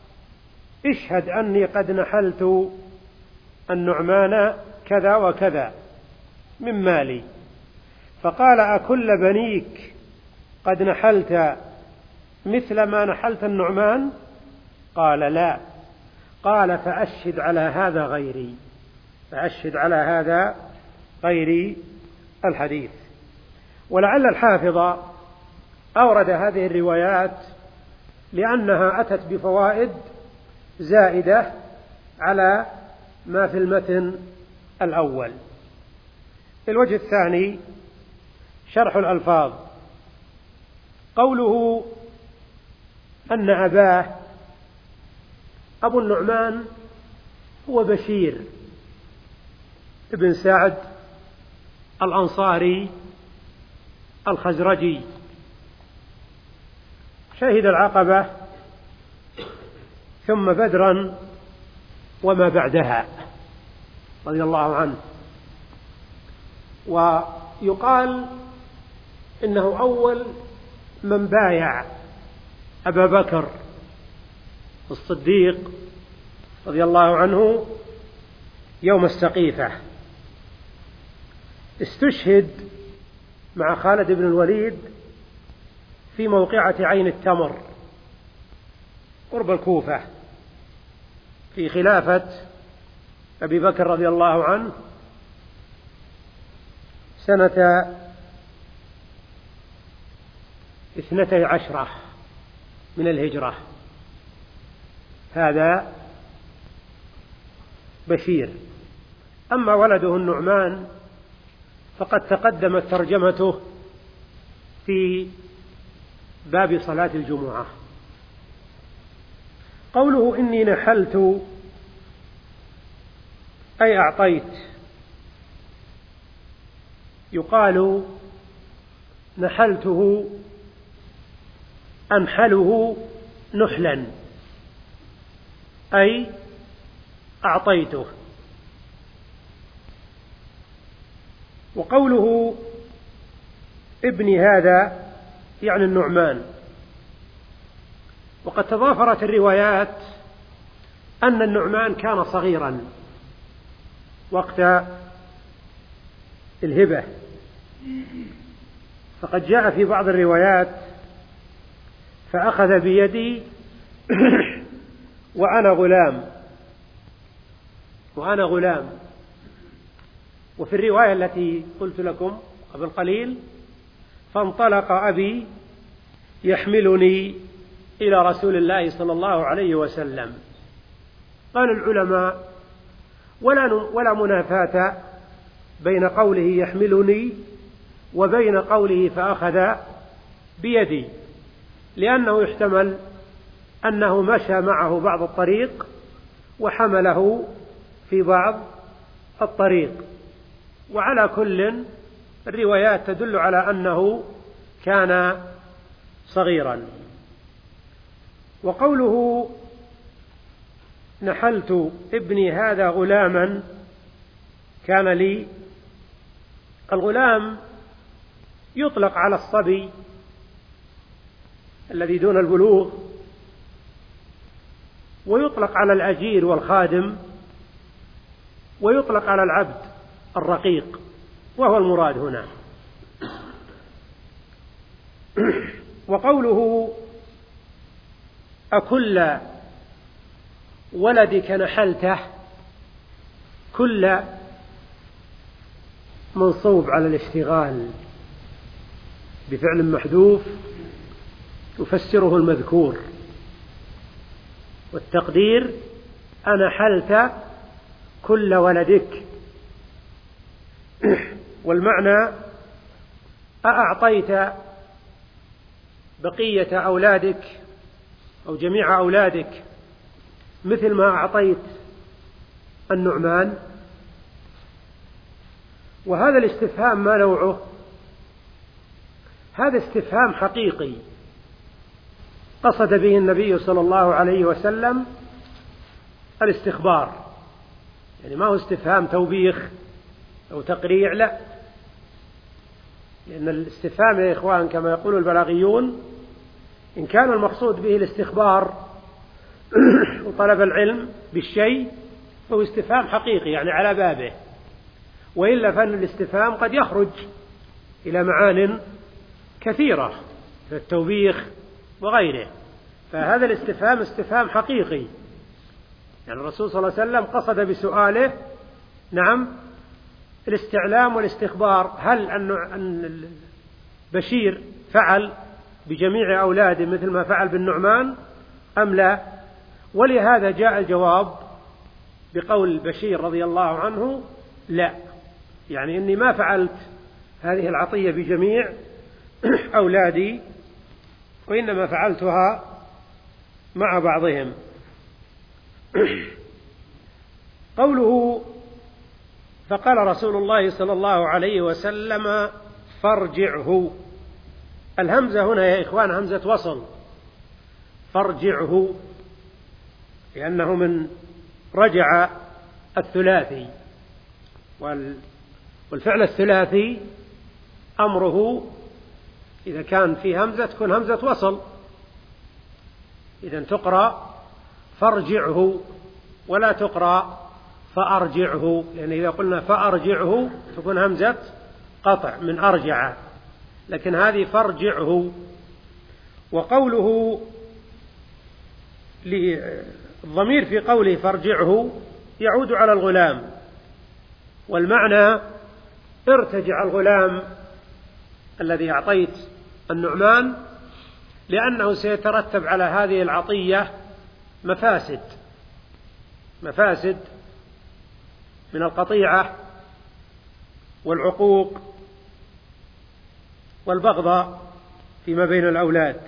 اشهد أني قد نحلت النعمان كذا وكذا من مالي. فقال: أكل بنيك قد نحلت مثل ما نحلت النعمان؟ قال: لا. قال: فأشهد على هذا غيري، فأشهد على هذا غيري الحديث. ولعل الحافظ أورد هذه الروايات لأنها أتت بفوائد زائدة على ما في المتن الأول. الوجه الثاني: شرح الألفاظ. قوله أن أباه أبو النعمان هو بشير ابن سعد الأنصاري الخزرجي، شهد العقبة ثم بدرا وما بعدها رضي الله عنه. ويقال إنه أول من بايع أبا بكر الصديق رضي الله عنه يوم السقيفة. استشهد مع خالد بن الوليد في موقعة عين التمر قرب الكوفة في خلافة أبي بكر رضي الله عنه سنة اثنتي عشرة من الهجرة. هذا بشير. أما ولده النعمان فقد تقدمت ترجمته في باب صلاة الجمعة. قوله إني نحلت أي أعطيت، يقال نحلته أنحله نحلا أي أعطيته. وقوله ابني هذا يعني النعمان. وقد تضافرت الروايات أن النعمان كان صغيرا وقت الهبة، فقد جاء في بعض الروايات فأخذ بيدي وأنا غلام وأنا غلام وفي الرواية التي قلت لكم قبل قليل فانطلق أبي يحملني إلى رسول الله صلى الله عليه وسلم. قال العلماء ولا ولا منافاة بين قوله يحملني وبين قوله فأخذ بيدي، لأنه يحتمل أنه مشى معه بعض الطريق وحمله في بعض الطريق. وعلى كل الروايات تدل على أنه كان صغيرا. وقوله نحلت ابني هذا غلاما كان لي، الغلام يطلق على الصبي الذي دون البلوغ، ويطلق على الأجير والخادم، ويطلق على العبد الرقيق، وهو المراد هنا. وقوله أكل ولدك نحلته، كل منصوب على الاشتغال بفعل محذوف يفسره المذكور، والتقدير أنحلت كل ولدك، والمعنى أأعطيت بقية أولادك أو جميع أولادك مثل ما أعطيت النعمان. وهذا الاستفهام ما نوعه؟ هذا استفهام حقيقي قصد به النبي صلى الله عليه وسلم الاستخبار، يعني ما هو استفهام توبيخ أو تقريع، لا، لأن الاستفهام يا إخوان كما يقول البلاغيون إن كان المقصود به الاستخبار وطلب العلم بالشيء فهو استفهام حقيقي يعني على بابه، وإلا فإن الاستفهام قد يخرج إلى معان كثيرة في التوبيخ وغيره. فهذا الاستفهام استفهام حقيقي، يعني الرسول صلى الله عليه وسلم قصد بسؤاله نعم الاستعلام والاستخبار، هل أن بشير فعل بجميع أولاده مثل ما فعل بالنعمان أم لا؟ ولهذا جاء الجواب بقول بشير رضي الله عنه لا، يعني إني ما فعلت هذه العطية بجميع أولادي، وإنما فعلتها مع بعضهم. قوله فقال رسول الله صلى الله عليه وسلم فارجعه، الهمزة هنا يا إخوان همزة وصل، فارجعه لأنه من رجع الثلاثي، والفعل الثلاثي أمره إذا كان في همزة تكون همزة وصل، إذن تقرأ فارجعه ولا تقرأ فأرجعه، لأن إذا قلنا فأرجعه تكون همزة قطع من أرجع، لكن هذه فارجعه. وقوله الضمير في قوله فارجعه يعود على الغلام، والمعنى ارتجع الغلام الذي أعطيت النعمان، لأنه سيترتب على هذه العطية مفاسد مفاسد من القطيعة والعقوق والبغضاء فيما بين الأولاد.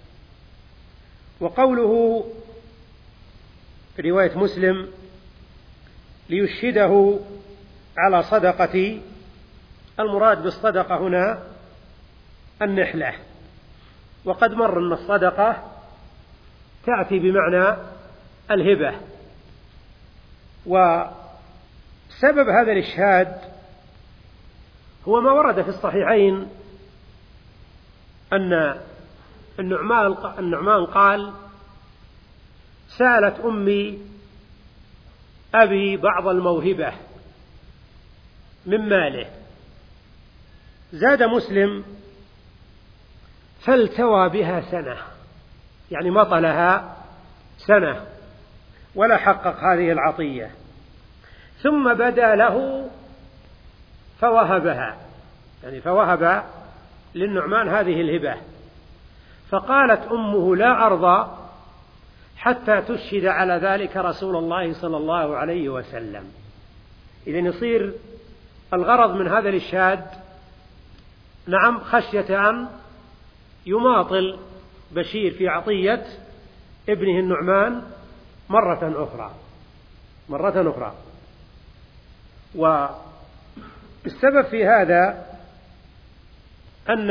وقوله في رواية مسلم ليشهده على صدقتي، المراد بالصدقة هنا النحلة، وقد مر أن الصدقة تأتي بمعنى الهبة. وسبب هذا الإشهاد هو ما ورد في الصحيحين أن النعمان النعمان قال سألت أمي أبي بعض الموهبة من ماله، زاد مسلم فالتوى بها سنة، يعني مطلها سنة ولا حقق هذه العطية، ثم بدا له فوهبها، يعني فوهب للنعمان هذه الهبة، فقالت أمه لا أرضى حتى تشهد على ذلك رسول الله صلى الله عليه وسلم. إذن يصير الغرض من هذا الإشهاد نعم خشية أن يماطل بشير في عطية ابنه النعمان مرة أخرى مرة أخرى والسبب في هذا أن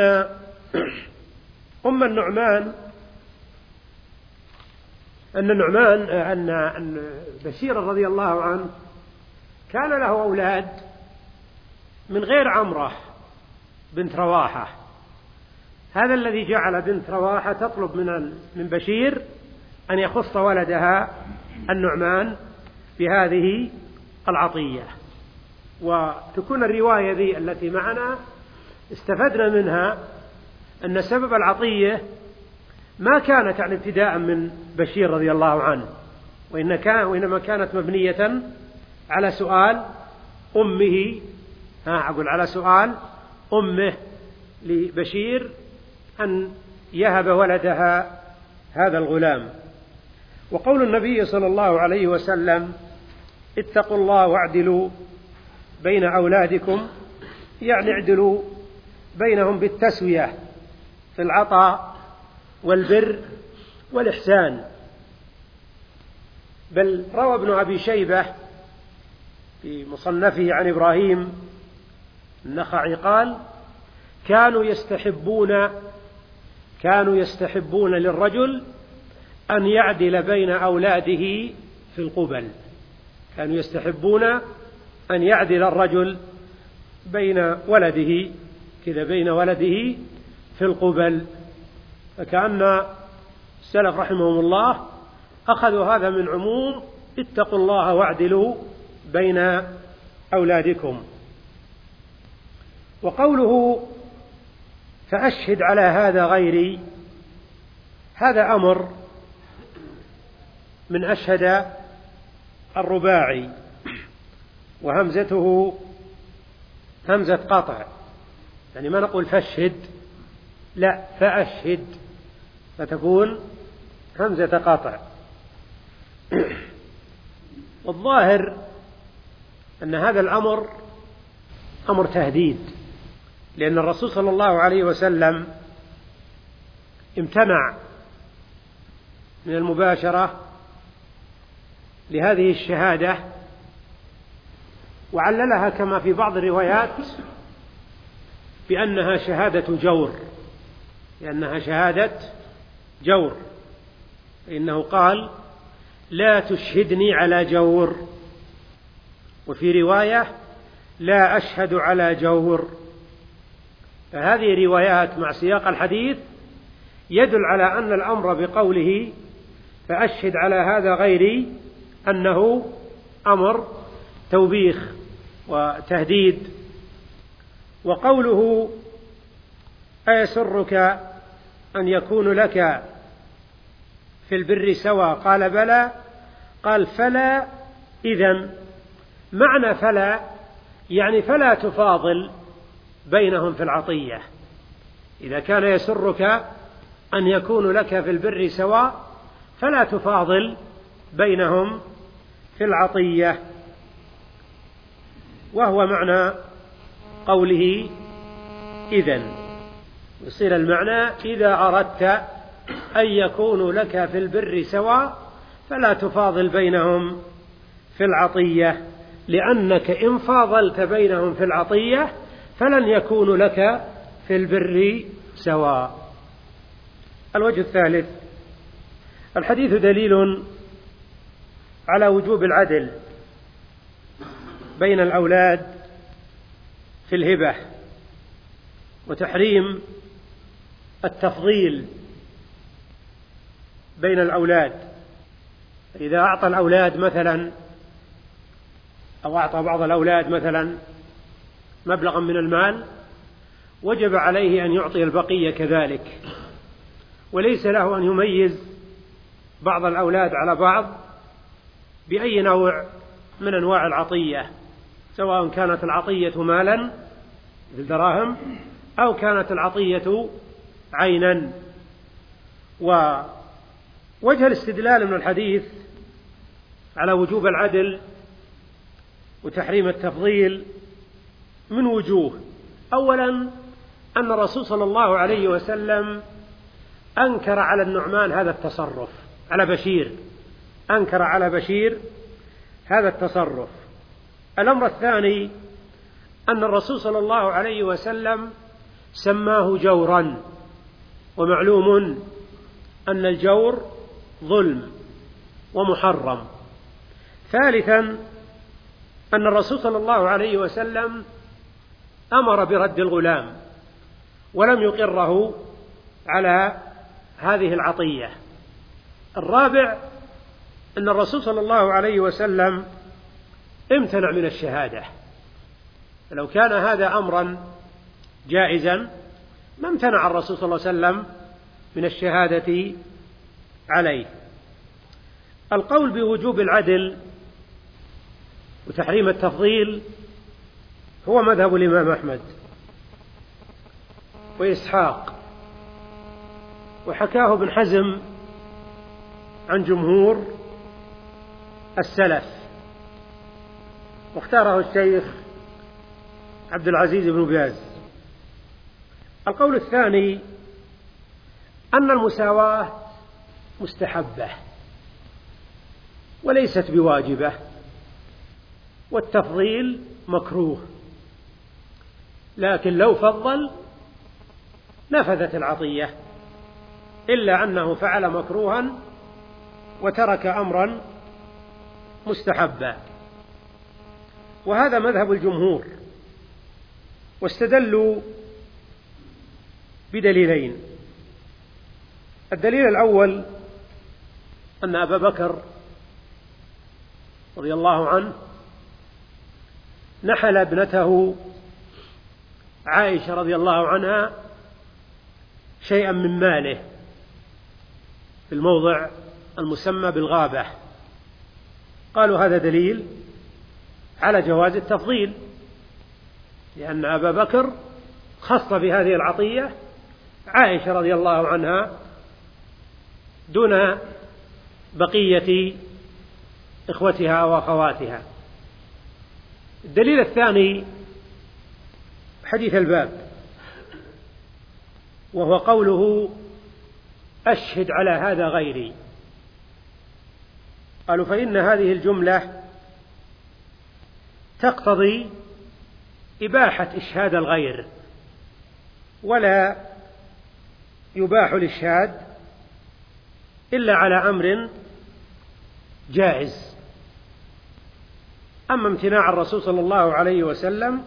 أم النعمان أن النعمان أن بشير رضي الله عنه كان له أولاد من غير عمرة بنت رواحة، هذا الذي جعل بنت رواحة تطلب من من بشير أن يخص ولدها النعمان بهذه العطية. وتكون الرواية ذي التي معنا استفدنا منها أن سبب العطية ما كانت عن ابتداء من بشير رضي الله عنه، وإن كان وإنما كانت مبنية على سؤال أمه ها أقول على سؤال أمه لبشير أن يهب ولدها هذا الغلام. وقول النبي صلى الله عليه وسلم اتقوا الله واعدلوا بين أولادكم، يعني اعدلوا بينهم بالتسوية في العطاء والبر والإحسان. بل روى ابن أبي شيبة في مصنفه عن إبراهيم النخعي قال كانوا يستحبون كانوا يستحبون للرجل أن يعدل بين أولاده في القبل، كانوا يستحبون أن يعدل الرجل بين ولده كذا بين ولده في القبل، فكأن السلف رحمهم الله أخذوا هذا من عموم اتقوا الله واعدلوا بين أولادكم. وقوله فأشهد على هذا غيري، هذا أمر من أشهد الرباعي، وهمزته همزة قطع، يعني ما نقول فاشهد لا فأشهد، فتكون همزة قطع. والظاهر أن هذا الأمر أمر تهديد، لأن الرسول صلى الله عليه وسلم امتنع من المباشرة لهذه الشهادة، وعللها كما في بعض الروايات بأنها شهادة جور، لأنها شهادة جور، إنه قال: لا تشهدني على جور، وفي رواية: لا أشهد على جور. فهذه روايات مع سياق الحديث يدل على أن الأمر بقوله فأشهد على هذا غيري أنه أمر توبيخ وتهديد. وقوله أيسرك أن يكون لك في البر سوى، قال: بلى. قال: فلا إذن. معنى فلا يعني فلا تفاضل بينهم في العطية. إذا كان يسرك أن يكون لك في البر سواء فلا تفاضل بينهم في العطية. وهو معنى قوله إذن، يصير المعنى: إذا أردت أن يكون لك في البر سواء فلا تفاضل بينهم في العطية، لأنك إن فاضلت بينهم في العطية فلن يكون لك في البر سواء. الوجه الثالث: الحديث دليل على وجوب العدل بين الأولاد في الهبة، وتحريم التفضيل بين الأولاد. إذا أعطى الأولاد مثلا أو أعطى بعض الأولاد مثلا مبلغا من المال، وجب عليه أن يعطي البقية كذلك، وليس له أن يميز بعض الأولاد على بعض بأي نوع من أنواع العطية، سواء كانت العطية مالا مثل دراهم أو كانت العطية عينا. ووجه الاستدلال من الحديث على وجوب العدل وتحريم التفضيل من وجوه: أولا أن الرسول صلى الله عليه وسلم أنكر على النعمان هذا التصرف، على بشير أنكر على بشير هذا التصرف. الأمر الثاني أن الرسول صلى الله عليه وسلم سماه جورا، ومعلوم أن الجور ظلم ومحرم. ثالثا أن الرسول صلى الله عليه وسلم أمر برد الغلام ولم يقره على هذه العطية. الرابع أن الرسول صلى الله عليه وسلم امتنع من الشهادة، فلو كان هذا أمرا جائزا ما امتنع الرسول صلى الله عليه وسلم من الشهادة عليه. القول بوجوب العدل وتحريم التفضيل هو مذهب الإمام أحمد وإسحاق، وحكاه ابن حزم عن جمهور السلف، واختاره الشيخ عبد العزيز بن باز. القول الثاني أن المساواة مستحبة وليست بواجبة، والتفضيل مكروه، لكن لو فضل نفذت العطية، إلا أنه فعل مكروها وترك أمرا مستحبا. وهذا مذهب الجمهور، واستدلوا بدليلين: الدليل الأول أن أبا بكر رضي الله عنه نحل ابنته عائشة رضي الله عنها شيئا من ماله في الموضع المسمى بالغابة. قالوا هذا دليل على جواز التفضيل، لأن أبا بكر خص بهذه العطية عائشة رضي الله عنها دون بقية إخوتها وأخواتها. الدليل الثاني حديث الباب وهو قوله أشهد على هذا غيري. قالوا فإن هذه الجملة تقتضي إباحة إشهاد الغير، ولا يباح الإشهاد إلا على أمر جائز. أما امتناع الرسول صلى الله عليه وسلم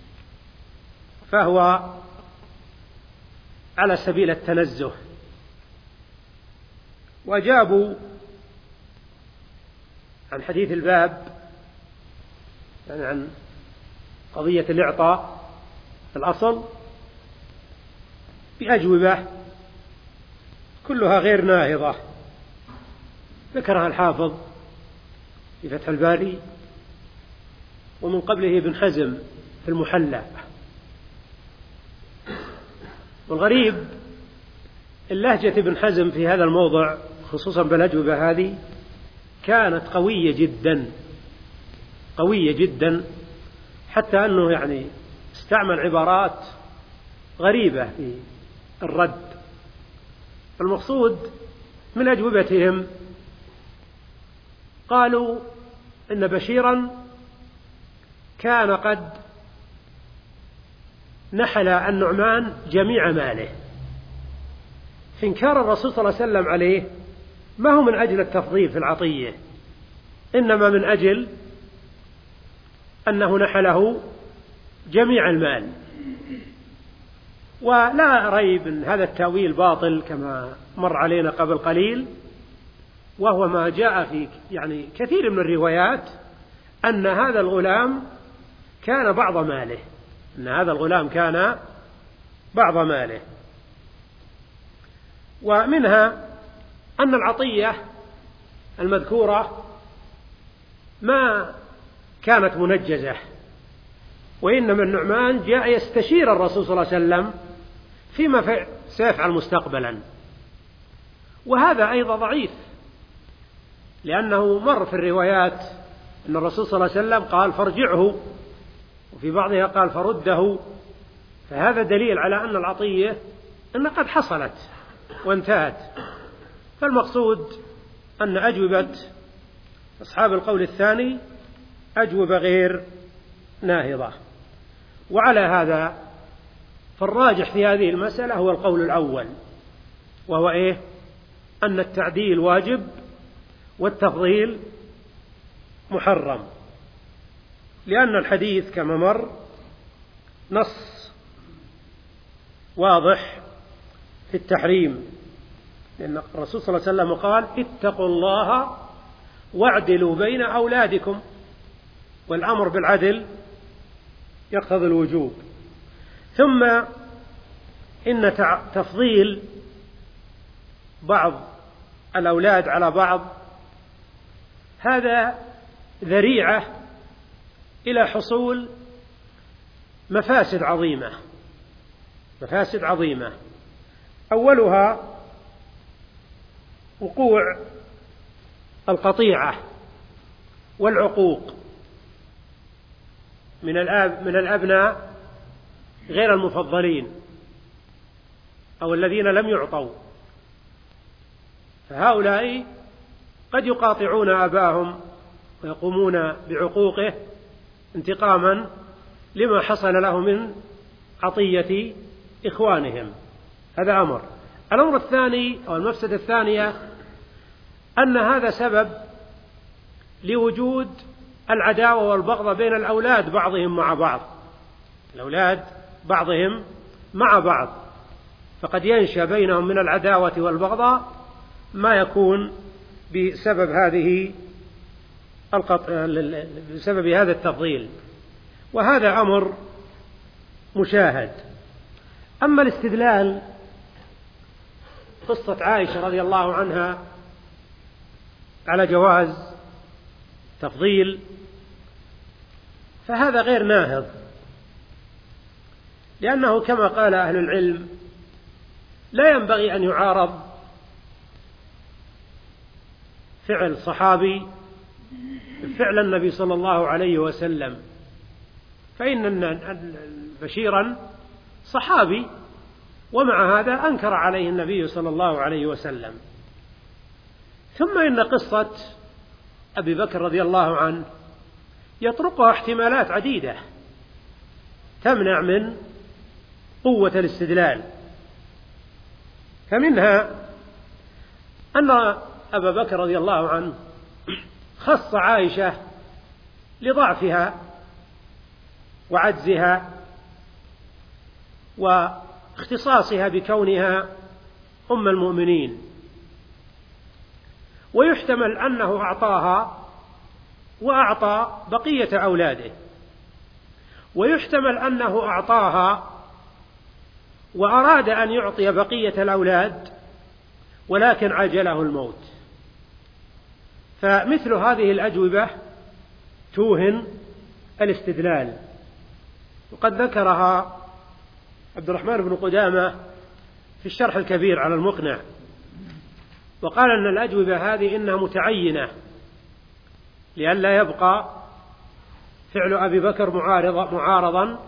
فهو على سبيل التنزه. وأجابوا عن حديث الباب، يعني عن قضية الإعطاء في الأصل، بأجوبة كلها غير ناهضة ذكرها الحافظ في فتح الباري، ومن قبله ابن حزم في المحلى. والغريب اللهجة ابن حزم في هذا الموضع خصوصا بالأجوبة هذه كانت قوية جدا قوية جدا، حتى أنه يعني استعمل عبارات غريبة في الرد. المقصود من أجوبتهم قالوا إن بشيرا كان قد نحل النعمان جميع ماله، فإنكار الرسول صلى الله عليه وسلم عليه ما هو من أجل التفضيل في العطية، إنما من أجل أنه نحله جميع المال. ولا ريب أن هذا التأويل باطل كما مر علينا قبل قليل، وهو ما جاء في يعني كثير من الروايات أن هذا الغلام كان بعض ماله أن هذا الغلام كان بعض ماله. ومنها أن العطية المذكورة ما كانت منجزة، وإنما النعمان جاء يستشير الرسول صلى الله عليه وسلم فيما سيفعل مستقبلا، وهذا أيضا ضعيف، لأنه مر في الروايات أن الرسول صلى الله عليه وسلم قال فارجعه، وفي بعضها قال فرده، فهذا دليل على أن العطية أن قد حصلت وانتهت. فالمقصود أن أجوبة أصحاب القول الثاني أجوبة غير ناهضة. وعلى هذا فالراجح في هذه المسألة هو القول الأول، وهو إيه؟ أن التعديل واجب والتفضيل محرم، لأن الحديث كما مر نص واضح في التحريم، لأن الرسول صلى الله عليه وسلم قال اتقوا الله واعدلوا بين أولادكم، والأمر بالعدل يقتضي الوجوب. ثم إن تفضيل بعض الأولاد على بعض هذا ذريعة إلى حصول مفاسد عظيمة مفاسد عظيمة أولها وقوع القطيعة والعقوق من الآب من الأبناء غير المفضلين أو الذين لم يعطوا، فهؤلاء قد يقاطعون أباهم ويقومون بعقوقه انتقاما لما حصل له من عطية إخوانهم. هذا أمر. الأمر الثاني أو المفسدة الثانية أن هذا سبب لوجود العداوة والبغضة بين الأولاد بعضهم مع بعض الأولاد بعضهم مع بعض فقد ينشأ بينهم من العداوة والبغضة ما يكون بسبب هذه القط... بسبب هذا التفضيل، وهذا أمر مشاهد. أما الاستدلال قصة عائشة رضي الله عنها على جواز تفضيل فهذا غير ناهض، لأنه كما قال أهل العلم لا ينبغي أن يعارض فعل صحابي فعل النبي صلى الله عليه وسلم، فإن بشيرا صحابي ومع هذا أنكر عليه النبي صلى الله عليه وسلم. ثم إن قصة أبي بكر رضي الله عنه يطرقها احتمالات عديدة تمنع من قوة الاستدلال، فمنها أن أبا بكر رضي الله عنه خص عائشة لضعفها وعجزها واختصاصها بكونها أم المؤمنين، ويحتمل أنه أعطاها وأعطى بقية أولاده، ويحتمل أنه أعطاها وأراد أن يعطي بقية الأولاد ولكن عجله الموت. فمثل هذه الأجوبة توهن الاستدلال، وقد ذكرها عبد الرحمن بن قدامة في الشرح الكبير على المقنع، وقال أن الأجوبة هذه إنها متعينة لئلا يبقى فعل أبي بكر معارض معارضا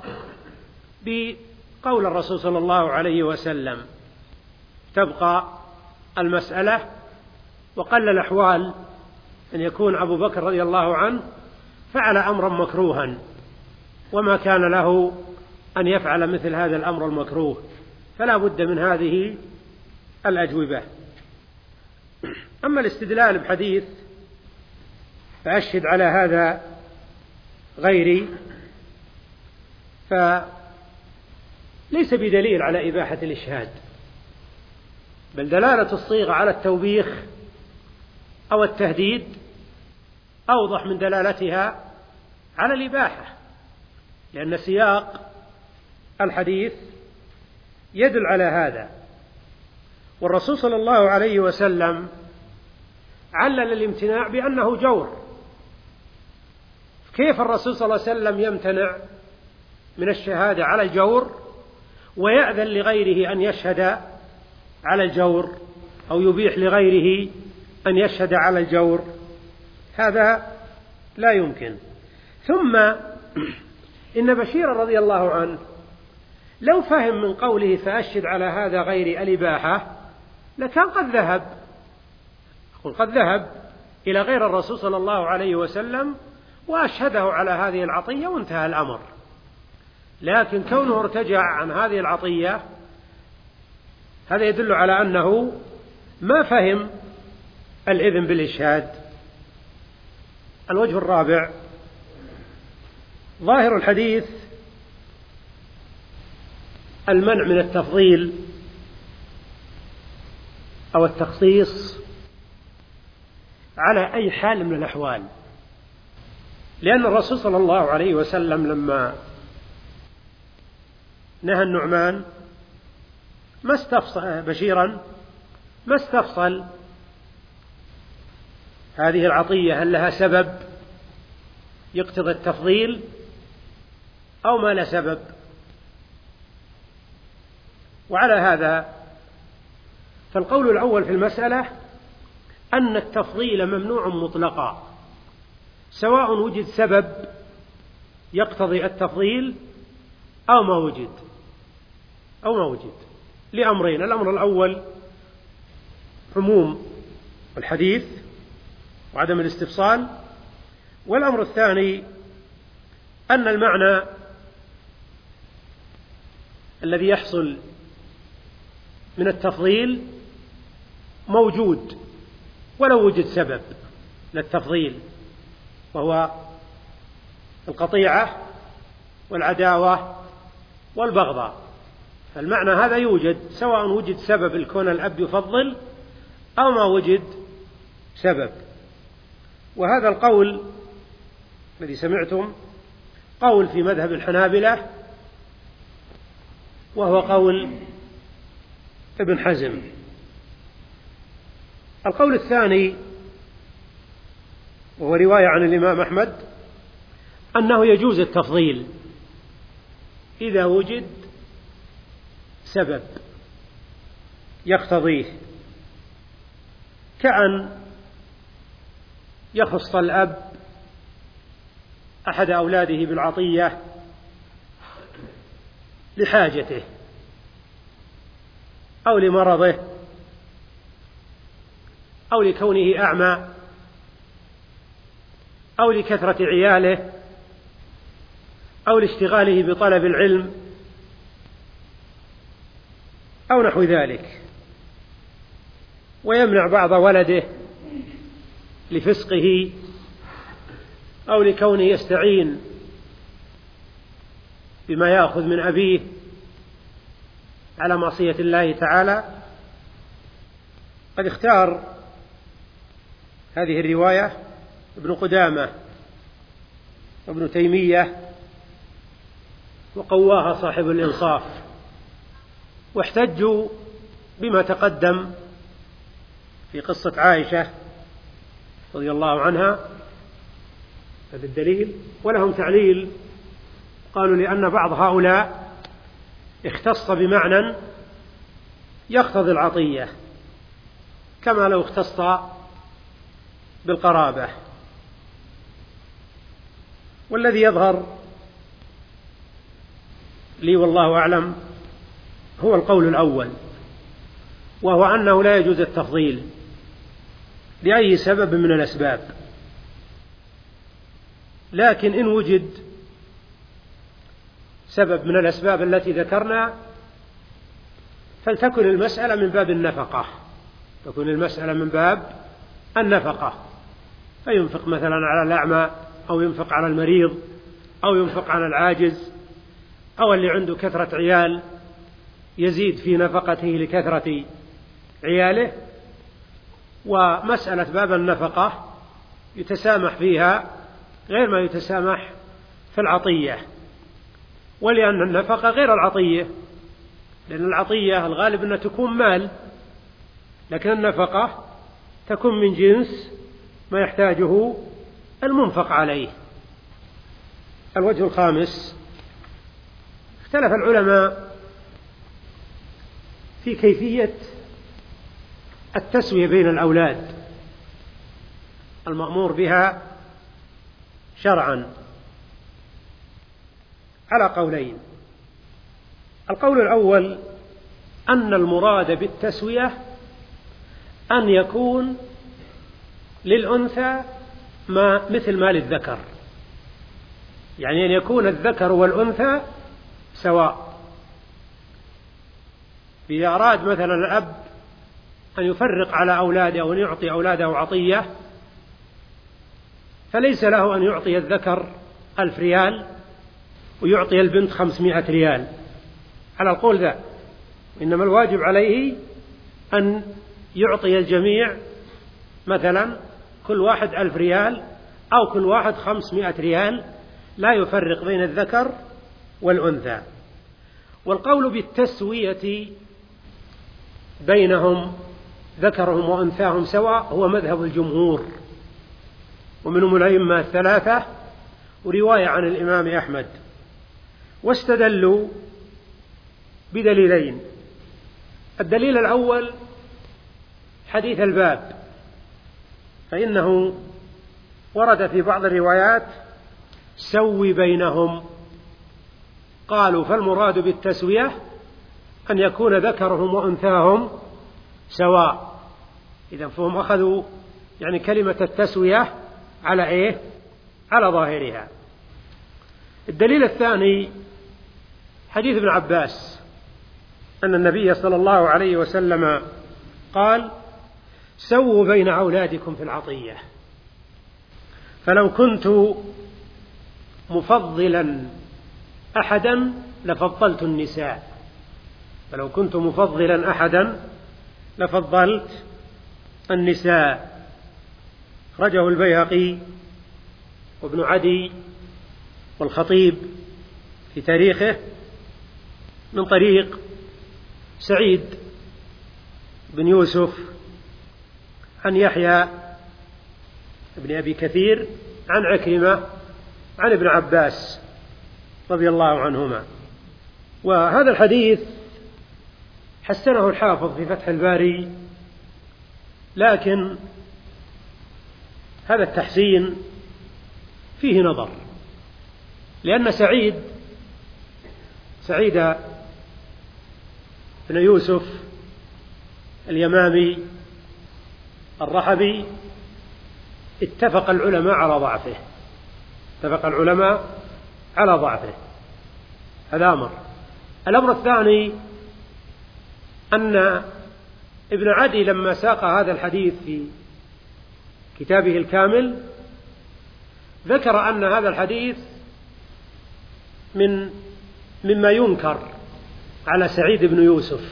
بقول الرسول صلى الله عليه وسلم، تبقى المسألة، وقل الأحوال أن يكون أبو بكر رضي الله عنه فعل أمرا مكروها، وما كان له أن يفعل مثل هذا الأمر المكروه، فلا بد من هذه الأجوبة. أما الاستدلال بحديث فأشهد على هذا غيري فليس بدليل على إباحة الإشهاد، بل دلالة الصيغة على التوبيخ أو التهديد أوضح من دلالتها على الإباحة، لأن سياق الحديث يدل على هذا. والرسول صلى الله عليه وسلم علل الامتناع بأنه جور. كيف الرسول صلى الله عليه وسلم يمتنع من الشهادة على الجور ويأذن لغيره أن يشهد على الجور، أو يبيح لغيره أن يشهد على الجور؟ هذا لا يمكن. ثم إن بشير رضي الله عنه لو فهم من قوله فأشهد على هذا غير الإباحة لكان قد ذهب قد ذهب إلى غير الرسول صلى الله عليه وسلم وأشهده على هذه العطية وانتهى الأمر، لكن كونه ارتجع عن هذه العطية هذا يدل على أنه ما فهم الإذن بالإشهاد. الوجه الرابع: ظاهر الحديث المنع من التفضيل أو التخصيص على أي حال من الأحوال، لأن الرسول صلى الله عليه وسلم لما نهى النعمان ما استفصل بشيرا ما استفصل هذه العطية هل لها سبب يقتضي التفضيل أو ما لا سبب. وعلى هذا فالقول الأول في المسألة أن التفضيل ممنوع مطلقا، سواء وجد سبب يقتضي التفضيل أو ما وجد أو ما وجد لأمرين: الأمر الأول عموم الحديث وعدم الاستفصال، والأمر الثاني أن المعنى الذي يحصل من التفضيل موجود ولو وجد سبب للتفضيل، وهو القطيعة والعداوة والبغضاء. فالمعنى هذا يوجد سواء وجد سبب الكون الأب يفضل أو ما وجد سبب. وهذا القول الذي سمعتم قول في مذهب الحنابلة، وهو قول ابن حزم. القول الثاني وهو رواية عن الإمام أحمد أنه يجوز التفضيل إذا وجد سبب يقتضيه، كأن يخص الأب أحد أولاده بالعطية لحاجته أو لمرضه أو لكونه أعمى أو لكثرة عياله أو لاشتغاله بطلب العلم أو نحو ذلك، ويمنع بعض ولده لفسقه أو لكونه يستعين بما يأخذ من أبيه على معصية الله تعالى. قد اختار هذه الرواية ابن قدامة وابن تيمية وقواها صاحب الإنصاف، واحتجوا بما تقدم في قصة عائشة رضي الله عنها، هذا الدليل. ولهم تعليل، قالوا لأن بعض هؤلاء اختص بمعنى يقتضي العطية كما لو اختص بالقرابة. والذي يظهر لي والله أعلم هو القول الأول، وهو أنه لا يجوز التفضيل لأي سبب من الأسباب، لكن إن وجد سبب من الأسباب التي ذكرنا فلتكن المسألة من باب النفقة، تكون المسألة من باب النفقة، فينفق مثلا على الأعمى أو ينفق على المريض أو ينفق على العاجز أو اللي عنده كثرة عيال يزيد في نفقته لكثرة عياله. ومسألة باب النفقة يتسامح فيها غير ما يتسامح في العطية، ولأن النفقة غير العطية، لأن العطية الغالب أنها تكون مال، لكن النفقة تكون من جنس ما يحتاجه المنفق عليه. الوجه الخامس، اختلف العلماء في كيفية التسوية بين الأولاد المأمور بها شرعا على قولين. القول الأول أن المراد بالتسوية أن يكون للأنثى ما مثل ما للذكر، يعني أن يكون الذكر والأنثى سواء. إذا أراد مثلا الأب أن يفرق على أولاده أو أن يعطي أولاده عطية، فليس له أن يعطي الذكر ألف ريال ويعطي البنت خمسمائة ريال على القول ذا، إنما الواجب عليه أن يعطي الجميع مثلا كل واحد ألف ريال أو كل واحد خمسمائة ريال، لا يفرق بين الذكر والأنثى. والقول بالتسوية بينهم ذكرهم وأنثاهم سواء هو مذهب الجمهور، ومنهم الأئمة الثلاثة ورواية عن الإمام أحمد، واستدلوا بدليلين. الدليل الأول حديث الباب، فإنه ورد في بعض الروايات سوي بينهم، قالوا فالمراد بالتسوية أن يكون ذكرهم وأنثاهم سواء. إذا فهم أخذوا يعني كلمة التسوية على إيه؟ على ظاهرها. الدليل الثاني حديث ابن عباس أن النبي صلى الله عليه وسلم قال سووا بين أولادكم في العطية، فلو كنت مفضلا أحدا لفضلت النساء، فلو كنت مفضلا أحدا لفضلت النساء. أخرجه البيهقي وابن عدي والخطيب في تاريخه من طريق سعيد بن يوسف عن يحيى بن أبي كثير عن عكرمة عن ابن عباس رضي الله عنهما. وهذا الحديث حسنه الحافظ في فتح الباري، لكن هذا التحسين فيه نظر، لأن سعيد سعيد بن يوسف اليمامي الرحبي اتفق العلماء على ضعفه اتفق العلماء على ضعفه هذا أمر. الأمر الثاني أن ابن عدي لما ساق هذا الحديث في كتابه الكامل ذكر أن هذا الحديث من مما ينكر على سعيد بن يوسف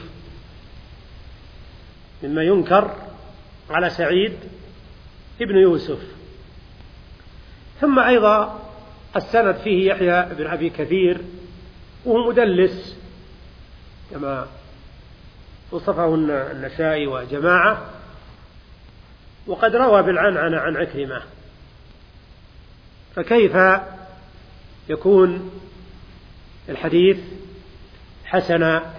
مما ينكر على سعيد ابن يوسف. ثم أيضا السند فيه يحيى بن أبي كثير وهو مدلس كما وصفه النسائي وجماعة، وقد روى بالعنعنة عن عكرمة، فكيف يكون الحديث حسنا؟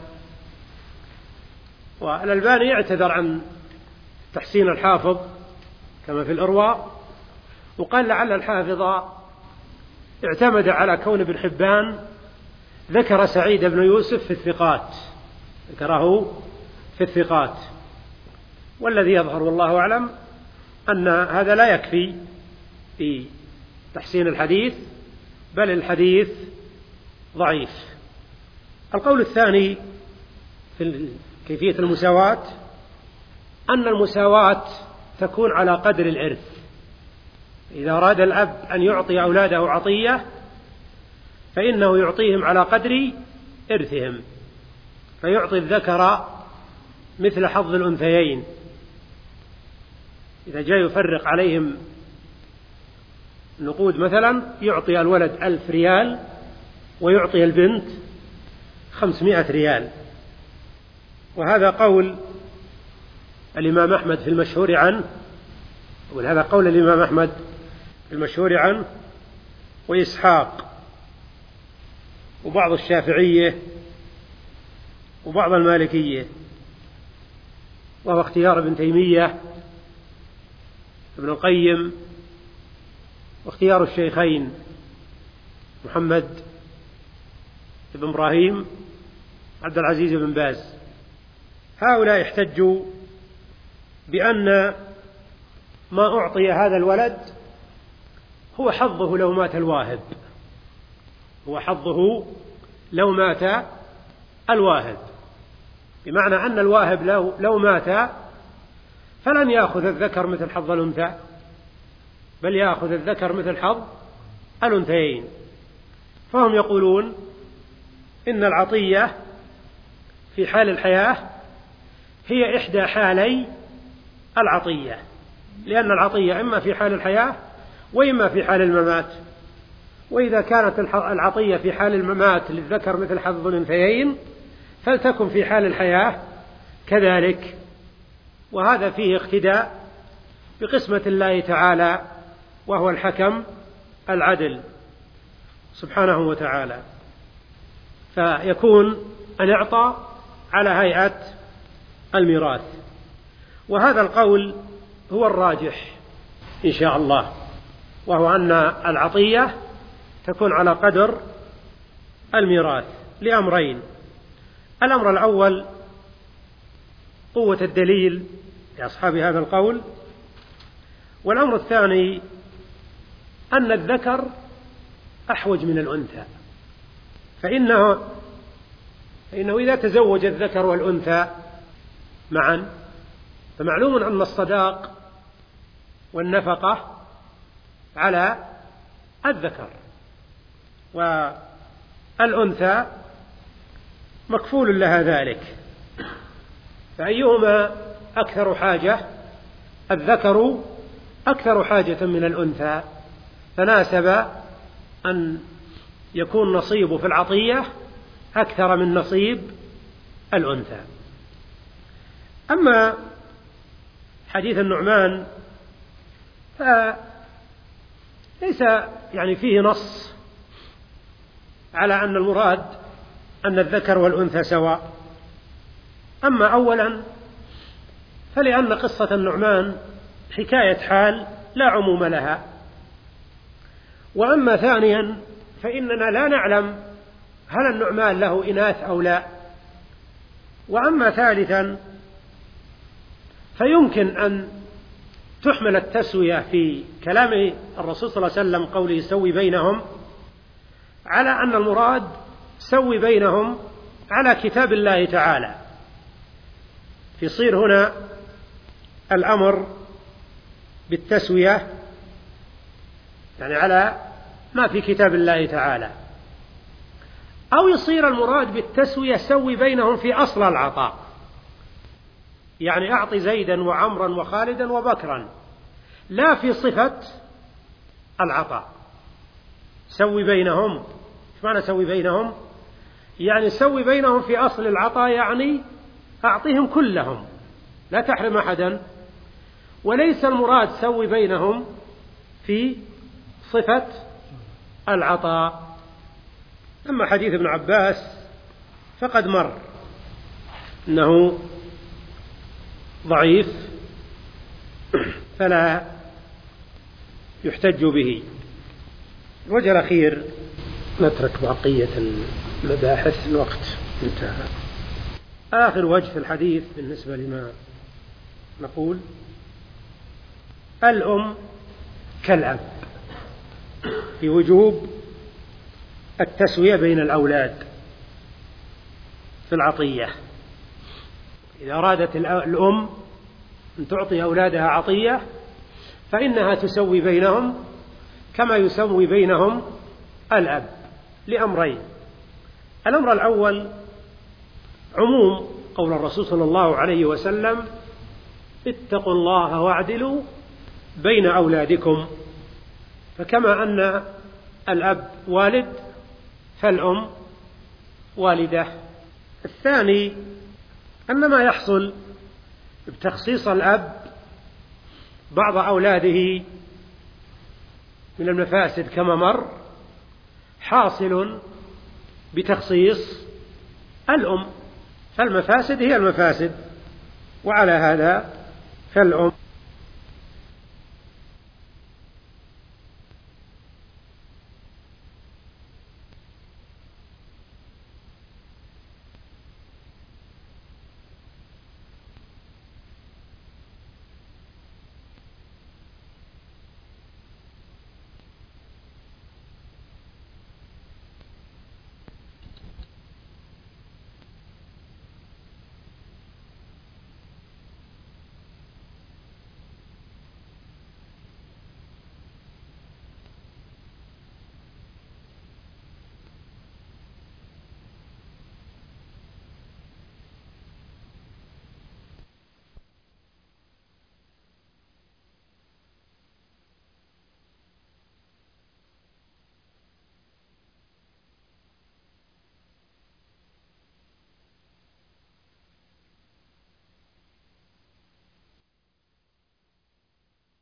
والألباني يعتذر عن تحسين الحافظ كما في الإرواء، وقال لعل الحافظ اعتمد على كون ابن حبان ذكر سعيد بن يوسف في الثقات ذكره في الثقات، والذي يظهر والله أعلم أن هذا لا يكفي في تحسين الحديث، بل الحديث ضعيف. القول الثاني في كيفية المساواة أن المساواة تكون على قدر الإرث. إذا أراد الأب أن يعطي أولاده عطية فإنه يعطيهم على قدر إرثهم، فيعطي الذكر مثل حظ الأنثيين. إذا جاء يفرق عليهم نقود مثلا يعطي الولد ألف ريال ويعطي البنت خمسمائة ريال، وهذا قول الإمام أحمد في المشهور عنه، وهذا قول الإمام أحمد في المشهور عنه وإسحاق وبعض الشافعية وبعض المالكية، وهو اختيار ابن تيمية ابن القيم واختيار الشيخين محمد بن إبراهيم عبد العزيز بن باز. هؤلاء احتجوا بأن ما أعطي هذا الولد هو حظه لو مات الواهب هو حظه لو مات الواهب بمعنى أن الواهب لو, لو مات فلن يأخذ الذكر مثل حظ الأنثى، بل يأخذ الذكر مثل حظ الأنثيين. فهم يقولون إن العطية في حال الحياة هي إحدى حالي العطية، لأن العطية إما في حال الحياة وإما في حال الممات، وإذا كانت العطية في حال الممات للذكر مثل حظ الأنثيين فلتكن في حال الحياة كذلك. وهذا فيه اقتداء بقسمة الله تعالى وهو الحكم العدل سبحانه وتعالى، فيكون أن يعطى على هيئة الميراث. وهذا القول هو الراجح إن شاء الله، وهو أن العطية تكون على قدر الميراث لأمرين: الأمر الأول قوة الدليل لأصحاب هذا القول، والأمر الثاني أن الذكر أحوج من الأنثى، فإنه, فإنه إذا تزوج الذكر والأنثى معا فمعلوم أن الصداق والنفقة على الذكر، والأنثى مكفول لها ذلك، فأيهما أكثر حاجة؟ الذكر أكثر حاجة من الأنثى، فناسب أن يكون نصيبه في العطية أكثر من نصيب الأنثى. أما حديث النعمان فليس يعني فيه نص على أن المراد أن الذكر والأنثى سواء. أما أولا فلأن قصة النعمان حكاية حال لا عموم لها، وأما ثانيا فإننا لا نعلم هل النعمان له إناث أو لا، وأما ثالثا فيمكن أن تحمل التسوية في كلام الرسول صلى الله عليه وسلم قوله سوي بينهم على أن المراد سوي بينهم على كتاب الله تعالى، فيصير هنا الأمر بالتسوية يعني على ما في كتاب الله تعالى، أو يصير المراد بالتسوية سوي بينهم في أصل العطاء، يعني أعطي زيدا وعمرا وخالدا وبكرا، لا في صفة العطاء. سوي بينهم، ايش معنى سوي بينهم؟ يعني سوي بينهم في أصل العطاء، يعني أعطيهم كلهم لا تحرم أحدا، وليس المراد سوي بينهم في صفة العطاء. أما حديث ابن عباس فقد مر أنه ضعيف فلا يحتج به. الوجه الأخير نترك بقية المباحث، الوقت انتهى. آخر وجه في الحديث بالنسبة لما نقول الأم كالأب في وجوب التسوية بين الأولاد في العطية. إذا أرادت الأم أن تعطي أولادها عطية فإنها تسوي بينهم كما يسوي بينهم الأب لأمرين. الأمر الأول عموم قول الرسول صلى الله عليه وسلم اتقوا الله واعدلوا بين أولادكم، فكما أن الأب والد فالأم والدة. الثاني أن ما يحصل بتخصيص الأب بعض أولاده من المفاسد كما مر حاصل بتخصيص الأم، فالمفاسد هي المفاسد، وعلى هذا فالأم